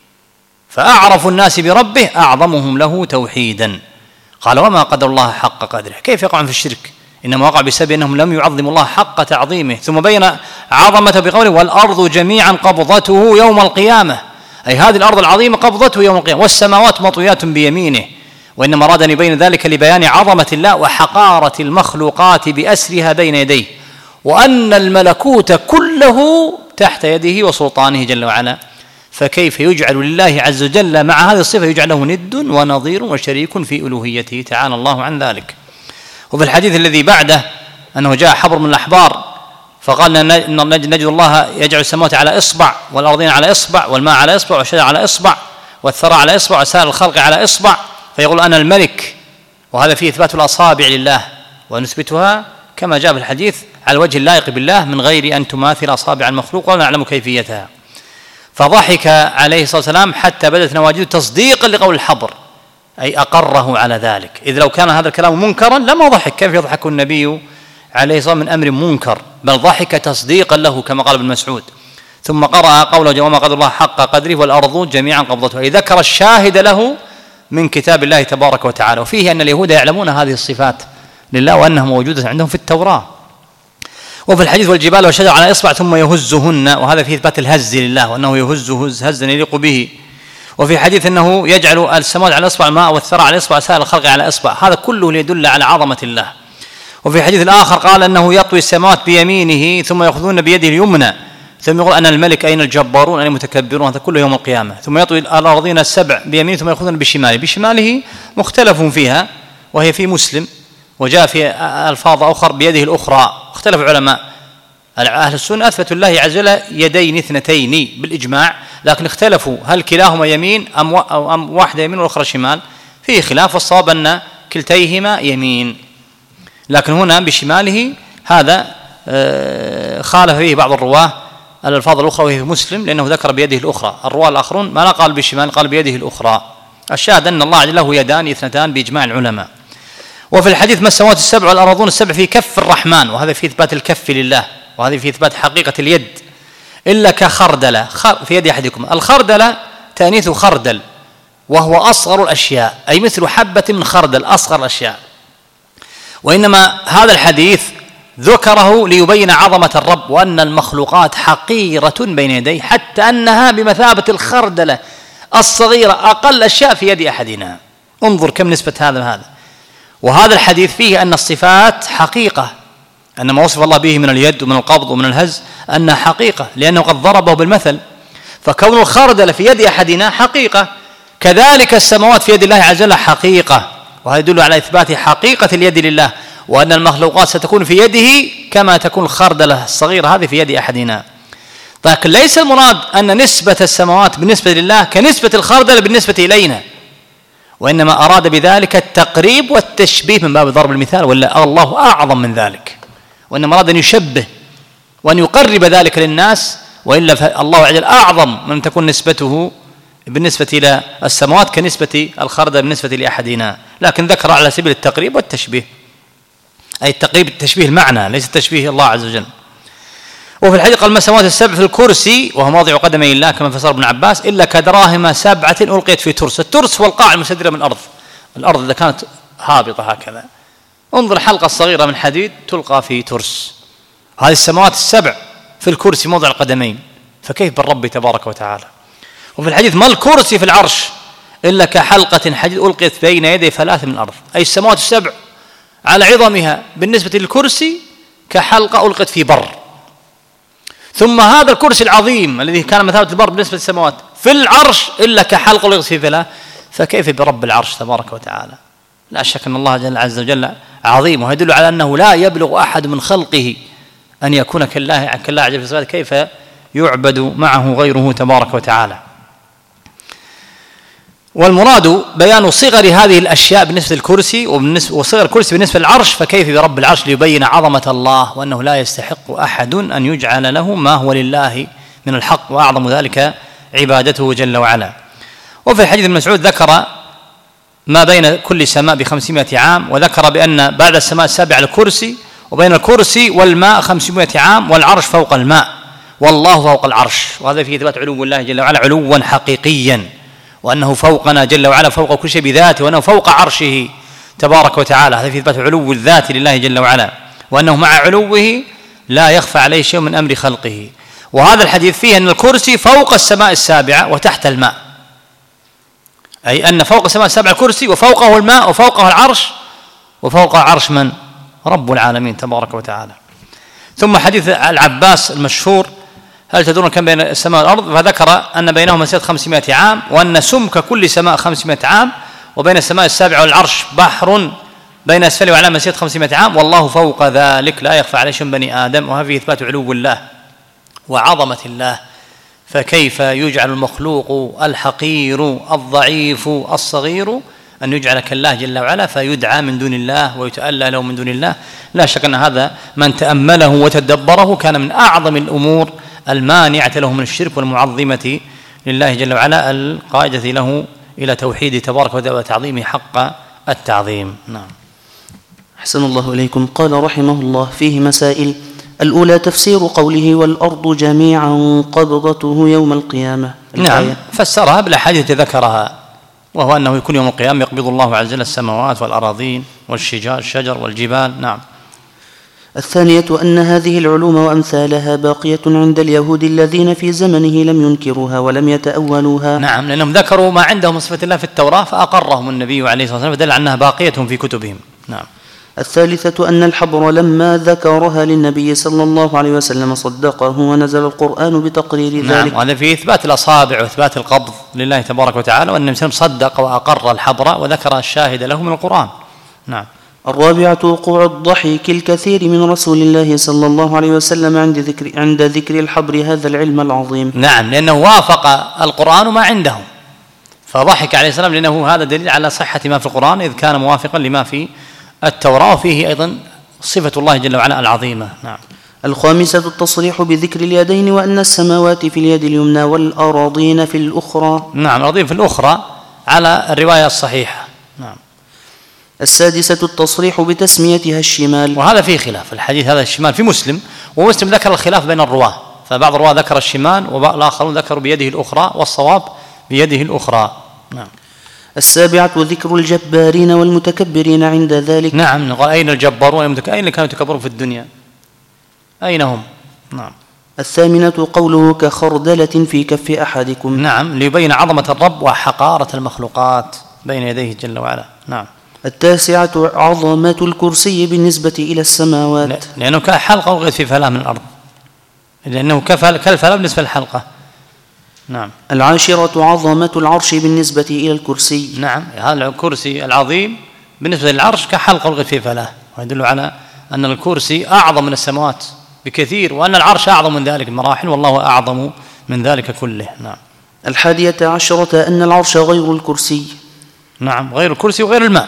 فأعرف الناس بربه أعظمهم له توحيدا. قال وما قدر الله حق قدره، كيف يقعون في الشرك؟ إنما وقع بسبب أنهم لم يعظموا الله حق تعظيمه. ثم بين عظمته بقوله والأرض جميعا قبضته يوم القيامة، أي هذه الأرض العظيمة قبضته يوم القيامة، والسماوات مطويات بيمينه. وإنما أراد أن يبين ذلك لبيان عظمة الله وحقارة المخلوقات بأسرها بين يديه، وأن الملكوت كله تحت يده وسلطانه جل وعلا. فكيف يجعل لله عز وجل مع هذه الصفة يجعل له ند ونظير وشريك في ألوهيته، تعالى الله عن ذلك. وفي الحديث الذي بعده أنه جاء حبر من الأحبار فقال إن نجد الله يجعل السماوات على إصبع والأرضين على إصبع والماء على إصبع والشجر على إصبع والثرى على إصبع وسائر الخلق على إصبع، فيقول أنا الملك. وهذا فيه إثبات الأصابع لله، ونثبتها كما جاء في الحديث على الوجه اللائق بالله من غير أن تماثل أصابع المخلوق ولا نعلم كيفيتها. فضحك عليه الصلاة والسلام حتى بدت نواجذه تصديقا لقول الحبر، أي أقره على ذلك، إذ لو كان هذا الكلام منكرا لما ضحك. كيف يضحك النبي عليه الصلاة والسلام من أمر منكر؟ بل ضحك تصديقا له كما قال ابن مسعود. ثم قرأ قوله وما قدر الله حق قدره والأرض جميعا قبضته، أي ذكر الشاهد له من كتاب الله تبارك وتعالى. وفيه أن اليهود يعلمون هذه الصفات لله وأنها موجودة عندهم في التوراة. وفي الحديث والجبال والشجر على إصبع ثم يهزهن، وهذا فيه إثبات الهز لله وأنه يهز هز هزا يليق به. وفي حديث أنه يجعل السماوات على إصبع الماء والثرى على إصبع سائر الخلق على إصبع، هذا كله ليدل على عظمة الله. وفي حديث الآخر قال أنه يطوي السماوات بيمينه ثم يأخذون بيده اليمنى، ثم يقول أنا الملك أين الجبارون أين المتكبرون، هذا كله يوم القيامة. ثم يطوي الأرضين السبع بيمينه ثم يأخذون بشماله، بشماله مختلف فيها وهي في مسلم، وجاء في ألفاظ أخرى بيده الأخرى. اختلف العلماء، أهل السنة أثبتوا الله عز وجل يدين اثنتين بالإجماع، لكن اختلفوا هل كلاهما يمين أم أم واحدة يمين والأخرى شمال، فيه خلاف، والصواب أن كلتيهما يمين، لكن هنا بشماله هذا خالف فيه بعض الرواة الألفاظ الأخرى وهي في مسلم لأنه ذكر بيده الأخرى. الرواة الآخرون ما قال بالشمال قال بيده الأخرى. الشاهد أن الله له يدان اثنتان بإجماع العلماء. وفي الحديث ما السماوات السبع والأرضون السبع في كف الرحمن، وهذا في إثبات الكف لله، وهذا في إثبات حقيقة اليد، إلا كخردلة في يد أحدكم. الخردلة تأنيث خردل، وهو أصغر الأشياء، أي مثل حبة من خردل، أصغر الأشياء. وإنما هذا الحديث ذكره ليبين عظمة الرب وأن المخلوقات حقيرة بين يديه، حتى أنها بمثابة الخردلة الصغيرة، أقل أشياء في يد أحدنا. انظر كم نسبة هذا هذا. وهذا الحديث فيه أن الصفات حقيقة، أن ما وصف الله به من اليد ومن القبض ومن الهز أنها حقيقة، لأنه قد ضربه بالمثل. فكون الخردل في يد أحدنا حقيقة، كذلك السماوات في يد الله عز وجل حقيقة، وهذا يدل على إثبات حقيقة اليد لله، وأن المخلوقات ستكون في يده كما تكون الخردلة الصغيرة هذه في يد أحدنا. لكن ليس المراد أن نسبة السماوات بالنسبة لله كنسبة الخردلة بالنسبة إلينا، وإنما أراد بذلك التقريب والتشبيه من باب ضرب المثال، ولا الله أعظم من ذلك، وإنما أراد أن يشبه وأن يقرب ذلك للناس، وإلا فالله عز وجل أعظم من تكون نسبته بالنسبة إلى السماوات كنسبة الخردل بالنسبة لأحدنا، لكن ذكر على سبيل التقريب والتشبيه، أي التقريب التشبيه المعنى ليس التشبيه الله عز وجل. وفي الحديث قال ما السماوات السبع في الكرسي وهو موضع قدمي الله كما فسر ابن عباس إلا كدراهم سبعة ألقيت في ترس. الترس هو القاع المستديرة من الأرض، الأرض إذا كانت هابطة هكذا، انظر الحلقة الصغيرة من حديد تلقى في ترس. هذه السماوات السبع في الكرسي موضع القدمين، فكيف بالرب تبارك وتعالى. وفي الحديث ما الكرسي في العرش إلا كحلقة حديد ألقيت بين يدي ثلاث من الأرض، أي السماوات السبع على عظمها بالنسبة للكرسي كحلقة ألقيت في بر. ثم هذا الكرسي العظيم الذي كان مثابة البر بالنسبة للسماوات في العرش إلا كحلقة ألقيت في ثلاث، فكيف برب العرش تبارك وتعالى. لا شك أن الله جل عز وجل عظيم، ويدل على أنه لا يبلغ أحد من خلقه أن يكون كالله كالله عز وجل، كيف يعبد معه غيره تبارك وتعالى. والمراد بيان صغر هذه الأشياء بالنسبة للكرسي وصغر الكرسي بالنسبة للعرش، فكيف برب العرش ليبين عظمة الله وأنه لا يستحق أحد أن يجعل له ما هو لله من الحق، وأعظم ذلك عبادته جل وعلا. وفي الحديث ابن مسعود ذكر ما بين كل سماء بخمسمائة عام، وذكر بأن بعد السماء السابعة الكرسي، وبين الكرسي والماء خمسمائة عام، والعرش فوق الماء، والله فوق العرش. وهذا فيه إثبات علو الله جل وعلا علوا حقيقيا، وأنه فوقنا جل وعلا فوق كل شيء بذاته، وأنه فوق عرشه تبارك وتعالى. هذا فيه إثبات علو الذات لله جل وعلا، وأنه مع علوه لا يخفى عليه شيء من أمر خلقه. وهذا الحديث فيه أن الكرسي فوق السماء السابعة وتحت الماء، أي أن فوق السماء السابعة الكرسي وفوقه الماء وفوقه العرش، وفوق عرش من؟ رب العالمين تبارك وتعالى. ثم حديث العباس المشهور هل تدرون كم بين السماء والأرض؟ فذكر أن بينهما مسيرة خمسمائة عام، وأن سمك كل سماء خمسمائة عام، وبين السماء السابعة والعرش بحر بين أسفله وأعلاه مسيرة خمسمائة عام، والله فوق ذلك لا يخفى عليه شيء بني آدم. وهذا إثبات علو الله وعظمة الله، فكيف يجعل المخلوق الحقير الضعيف الصغير أن يجعل كالله جل وعلا فيدعى من دون الله ويتألى له من دون الله؟ لا شك أن هذا من تأمله وتدبره كان من أعظم الأمور المانعة له من الشرك والمعظمة لله جل وعلا، القائدة له إلى توحيد تبارك وتعالى وتعظيمه حق التعظيم. نعم. أحسن الله إليكم. قال رحمه الله فيه مسائل. الأولى تفسير قوله والأرض جميعا قبضته يوم القيامة. نعم، فسرها بالأحاديث ذكرها، وهو أنه يكون يوم القيامة يقبض الله عز وجل السماوات والأراضين والشجار الشجر والجبال. نعم. الثانية أن هذه العلوم وأمثالها باقية عند اليهود الذين في زمنه لم ينكروها ولم يتأولوها. نعم، لأنهم ذكروا ما عندهم من صفة الله في التوراة فأقرهم النبي عليه الصلاة والسلام، فدل على أنها باقية في كتبهم. نعم. الثالثة أن الحبر لما ذكرها للنبي صلى الله عليه وسلم صدقه ونزل القرآن بتقرير ذلك. نعم، وهذا في إثبات الأصابع وإثبات القبض لله تبارك وتعالى، وأن النبي صلى الله عليه وسلم صدق وأقر الحبر وذكر الشاهد له من القرآن. نعم. الرابعة وقوع الضحك الكثير من رسول الله صلى الله عليه وسلم عند ذكر عند ذكر الحبر هذا العلم العظيم. نعم، لأنه وافق القرآن ما عندهم فضحك عليه السلام، لأنه هذا دليل على صحة ما في القرآن إذ كان موافقا لما في التوراة، وفيه أيضا صفة الله جل وعلا العظيمة. نعم. الخامسة التصريح بذكر اليدين وأن السماوات في اليد اليمنى والأراضين في الأخرى. نعم، الأراضين في الأخرى على الرواية الصحيحة. نعم. السادسة التصريح بتسميتها الشمال، وهذا فيه خلاف. الحديث هذا الشمال في مسلم، ومسلم ذكر الخلاف بين الرواة، فبعض الرواة ذكر الشمال والآخرون ذكروا بيده الأخرى، والصواب بيده الأخرى. نعم. السابعة ذكر الجبارين والمتكبرين عند ذلك. نعم، نقول أين الجبارون والمتكبرون؟ أين اللي كانوا يتكبرون في الدنيا؟ أين هم؟ نعم. الثامنة قوله كخردلة في كف أحدكم. نعم، ليبين عظمة الرب وحقارة المخلوقات بين يديه جل وعلا. نعم. التاسعة عظمة الكرسي بالنسبة إلى السماوات، لأنه كحلقة وغير في فلاة من الأرض، لأنه كالفلاة بالنسبة للحلقة. نعم. العاشرة عظمة العرش بالنسبة إلى الكرسي. نعم، هذا الكرسي العظيم بالنسبة للعرش كحلقة وغير في فلاة، ويدل على أن الكرسي أعظم من السماوات بكثير، وأن العرش أعظم من ذلك بمراحل، والله أعظم من ذلك كله. نعم. الحادية عشرة أن العرش غير الكرسي. نعم، غير الكرسي وغير الماء،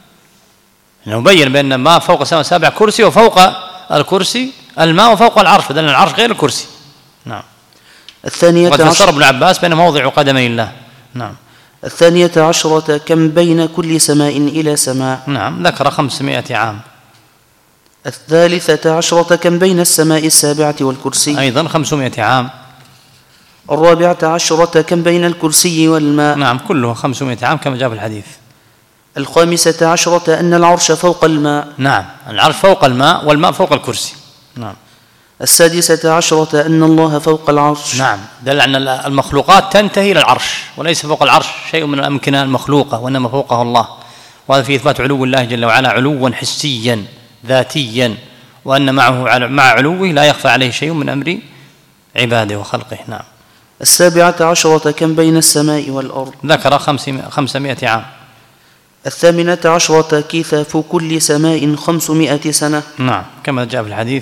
لأنه بين بأن ما فوق السماء السابع كرسي، وفوق الكرسي الماء، وفوق العرش، فدل العرش غير الكرسي. نعم. الثانية وقد فسر ابن عباس بأنه موضع قدمي الله. نعم. الثانية عشرة كم بين كل سماء إلى سماء. نعم، ذكر خمسمائة عام. الثالثة عشرة كم بين السماء السابعة والكرسي. أيضا خمسمائة عام. الرابعة عشرة كم بين الكرسي والماء. نعم كله خمسمائة عام كما جاء في الحديث. الخامسة عشرة أن العرش فوق الماء. نعم العرش فوق الماء والماء فوق الكرسي. نعم. السادسة عشرة أن الله فوق العرش. نعم دل أن المخلوقات تنتهي إلى العرش، وليس فوق العرش شيء من الأمكنة المخلوقة، وإنما فوقه الله، وهذا في إثبات علو الله جل وعلا علوا حسيا ذاتيا، وأن معه مع علوه لا يخفى عليه شيء من أمر عباده وخلقه. نعم. السابعة عشرة كم بين السماء والأرض. ذكر خمسمائة عام. الثامنة عشرة كثاف كل سماء خمسمائة سنة. نعم كما جاء في الحديث.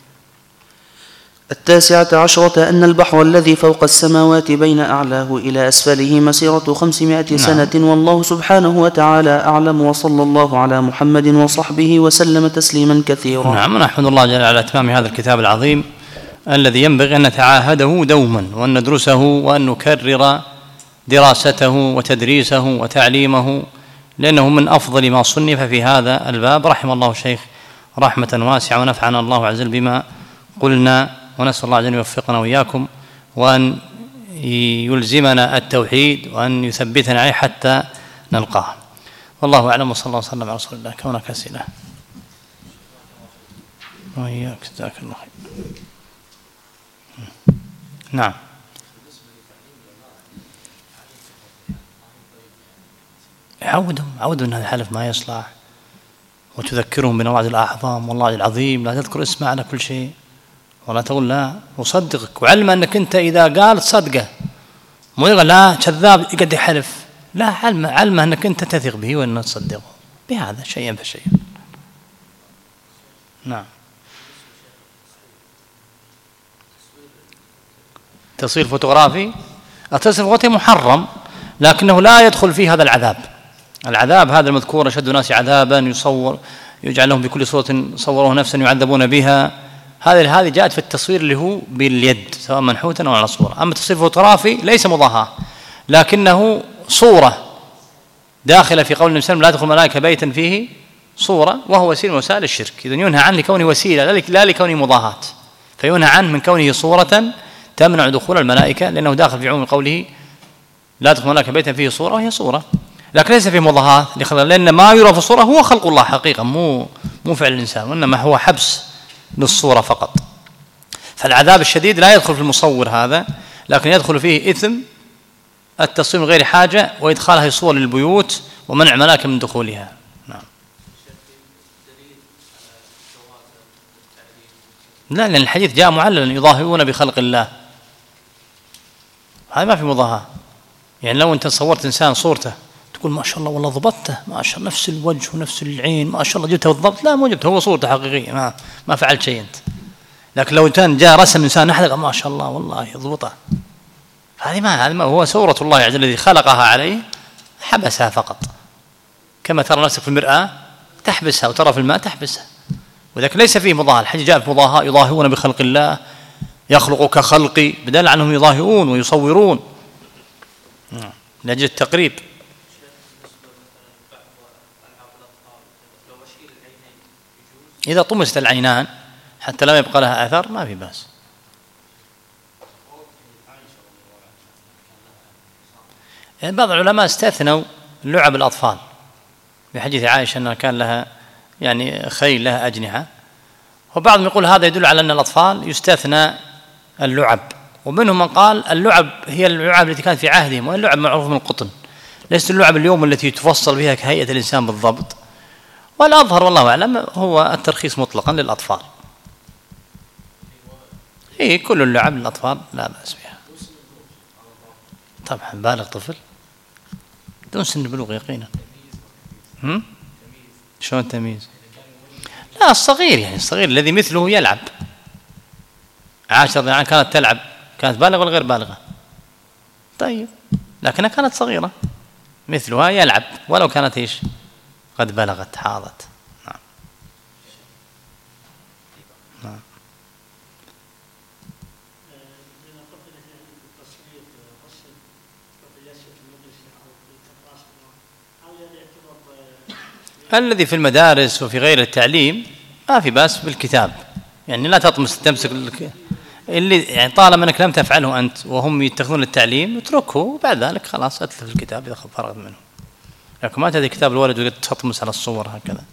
التاسعة عشرة أن البحر الذي فوق السماوات بين أعلاه إلى أسفله مسيرة خمسمائة نعم. سنة، والله سبحانه وتعالى أعلم، وصلى الله على محمد وصحبه وسلم تسليما كثيرا. نعم نحمد الله جل على إتمام هذا الكتاب العظيم الذي ينبغي أن نتعاهده دوما، وأن ندرسه، وأن نكرر دراسته وتدريسه وتعليمه، لأنه من أفضل ما صنف في هذا الباب. رحم الله الشيخ رحمة واسعة، ونفعنا الله عز وجل بما قلنا، ونسأل الله أن يوفقنا وإياكم، وأن يلزمنا التوحيد، وأن يثبتنا عليه حتى نلقاه. والله أعلم، وصلى الله وسلم على رسول الله. كونك أسئلة. وإياك جزاك الله خير. نعم. عودهم عودهم أن هذا الحلف ما يصلح، وتذكرهم بنواعي الأعظام والله العظيم، لا تذكر اسمه على كل شيء، ولا تقول لا أصدقك، وعلم أنك أنت إذا قال صدقه، مو يقول لا كذاب يقعد يحلف، لا علم علم أنك أنت تثق به وأن تصدقه بهذا شيئا فشيئا. نعم. تصوير فوتوغرافي، التصوير الفوتوغرافي محرم، لكنه لا يدخل فيه هذا العذاب. العذاب هذا المذكور أشد الناس عذابا يصور يجعل لهم بكل صورة صوروه نفسا يعذبون بها، هذه هذه جاءت في التصوير اللي هو باليد سواء منحوتا أو على صورة. أما التصوير الفوتوغرافي ليس مضاهاة، لكنه صورة داخلة في قول النبي صلى الله عليه وسلم لا تدخل الملائكة بيتا فيه صورة، وهو وسيلة من وسائل الشرك. إذن ينهى عنه لكونه وسيلة لا لكونه مضاهاة، فينهى عنه من كونه صورة تمنع دخول الملائكة، لأنه داخل في عموم قوله لا تدخل الملائكة بيتا فيه صورة، وهي صورة، لكن ليس فيه مضاهاة، لأن ما يرى في الصورة هو خلق الله حقيقة، مو مو فعل الإنسان، وإنما هو حبس للصورة فقط. فالعذاب الشديد لا يدخل في المصور هذا، لكن يدخل فيه إثم التصوير من غير حاجة، وإدخالها صور للبيوت، ومنع الملائكة من دخولها. نعم. لا، لأن الحديث جاء معللا يضاهئون بخلق الله، هذا ما في مضاهاة. يعني لو أنت صورت إنسان صورته تقول ما شاء الله والله ضبطته، ما شاء الله نفس الوجه ونفس العين، ما شاء الله جبته بالضبط، لا مو جبته، هو صورته حقيقية، ما ما فعلت شيء أنت. لكن لو كان جاء رسم إنسان نحن ما شاء الله والله يضبطه، هذه ما هذه ما هو صورة الله عز وجل الذي خلقها عليه، حبسها فقط، كما ترى نفسك في المرآة تحبسها، وترى في الماء تحبسها، وذلك ليس فيه مضاهاة. الحديث جاء في مضاهاة يضاهئون بخلق الله، يخلق كخلقي، بدل عنهم يضاهئون ويصورون لأجل التقريب. إذا طمست العينان حتى لا يبقى لها أثر ما في بأس. يعني بعض العلماء استثنوا لعب الأطفال بحديث عائشة أنها كان لها يعني خيل لها أجنحة، وبعضهم يقول هذا يدل على أن الأطفال يستثنى اللعب، ومنهم من قال اللعب هي اللعب التي كانت في عهدهم، واللعب معروف من القطن، ليست اللعب اليوم التي تفصل بها كهيئة الإنسان بالضبط. والأظهر والله أعلم هو الترخيص مطلقا للأطفال، إيه كل اللعب للأطفال لا بأس بها. طبعا بالغ طفل دون سن البلوغ يقينا. هم؟ شلون تمييز؟ لا الصغير، يعني الصغير الذي مثله يلعب. عاشر يعني كانت تلعب، كانت بالغة ولا غير بالغة؟ طيب لكنها كانت صغيرة مثلها يلعب ولو كانت ايش؟ قد بلغت حاضت. نعم. نعم. الذي في المدارس وفي غير التعليم ما في بأس بالكتاب، يعني لا تطمس تمسك اللي يعني طالما انك لم تفعله انت وهم يتخذون التعليم اتركه، وبعد ذلك خلاص اتلف الكتاب اذا فرغت منه، لكن ما تأتي كتاب الولد وتطمس على الصور هكذا.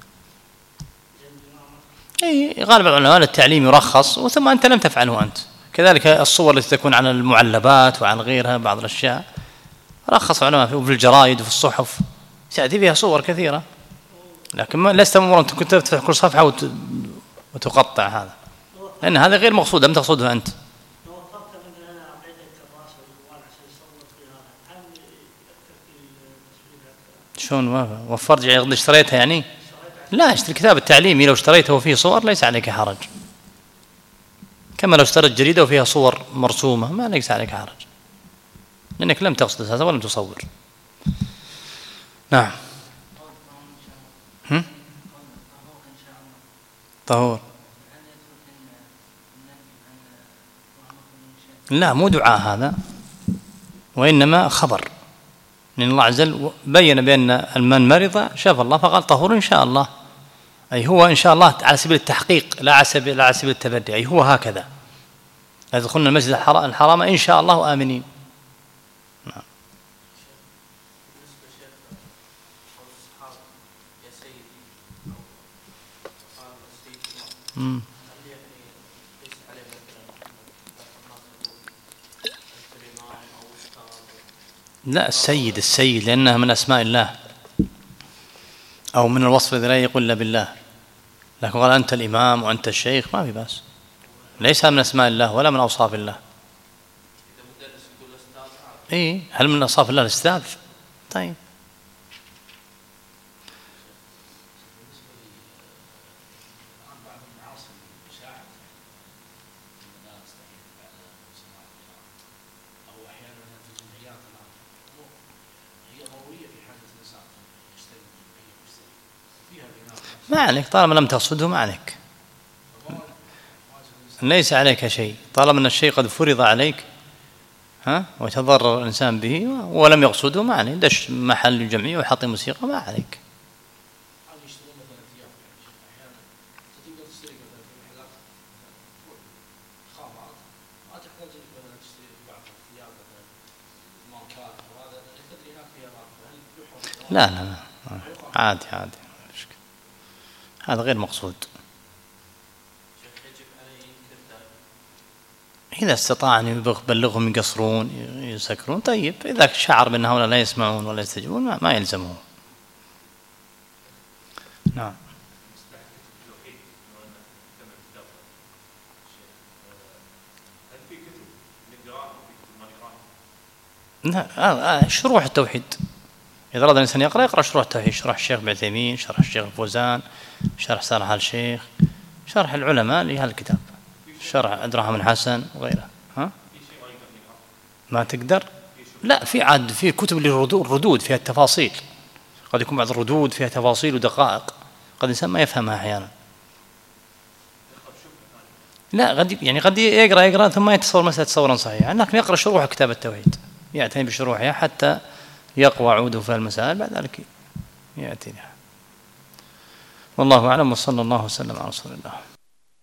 اي غالب العلماء التعليم يرخص، وثم انت لم تفعله انت. كذلك الصور التي تكون على المعلبات وعن غيرها بعض الاشياء رخص العلماء في الجرائد وفي الصحف تأتي فيها صور كثيرة، لكن ما لست مأمورا أن كنت تفتح كل صفحة وتقطع هذا، لأن هذا غير مقصود، لم تقصده أنت. شلون وفرت يعني اشتريتها يعني؟ لا، اشتري كتاب التعليمي لو اشتريته وفيه صور ليس عليك حرج، كما لو اشتريت جريدة وفيها صور مرسومة ما ليس عليك حرج، لأنك لم تقصد هذا ولم تصور. نعم. هم؟ طهور. لا مو دعاء هذا، وإنما خبر، لأن الله عز وجل بين بأن من مرض شفى الله فقال طهور إن شاء الله، أي هو إن شاء الله على سبيل التحقيق لا على سبيل لا على سبيل التبدي، أي هو هكذا لا تدخلنا المسجد الحرام إن شاء الله آمنين. نعم. مم. لا السيد السيد لأنها من أسماء الله أو من الوصف الذي لا يقول إلا بالله، لكن قال أنت الإمام وأنت الشيخ ما في بأس، ليس من أسماء الله ولا من أوصاف الله. إيه هل من أوصاف الله الأستاذ؟ طيب. ما عليك طالما لم تقصده، ما عليك، ليس عليك شيء طالما أن الشيء قد فرض عليك ها وتضرر الإنسان به ولم يقصده ما عليك، دش محل الجمعية وحط موسيقى ما عليك. لا لا لا عادي عادي، هذا غير مقصود. إذا استطاع أن يبلغهم يقصرون يسكرون طيب، إذا شعر بأن هؤلاء لا يسمعون ولا يستجيبون ما, ما يلزمهم. نعم. لا شروح التوحيد، إذا أراد الإنسان يقرأ يقرأ شروح التوحيد، شرح الشيخ ابن عثيمين، شرح الشيخ الفوزان، شرح صالح آل الشيخ، شرح العلماء لهذا الكتاب، شرح عبد الرحمن بن حسن وغيره. ها؟ ما تقدر؟ لا في عاد في كتب للردود فيها التفاصيل، قد يكون بعض الردود فيها تفاصيل ودقائق قد الإنسان ما يفهمها أحيانا. لا قد يعني قد يقرأ يقرأ ثم يتصور مسألة تصورا صحيحا، لكن يقرأ شروح كتاب التوحيد يعتني بشروحها حتى يقوى عوده في المسائل، بعد ذلك يأتي لها. والله أعلم، وصلى الله وسلم على رسول الله.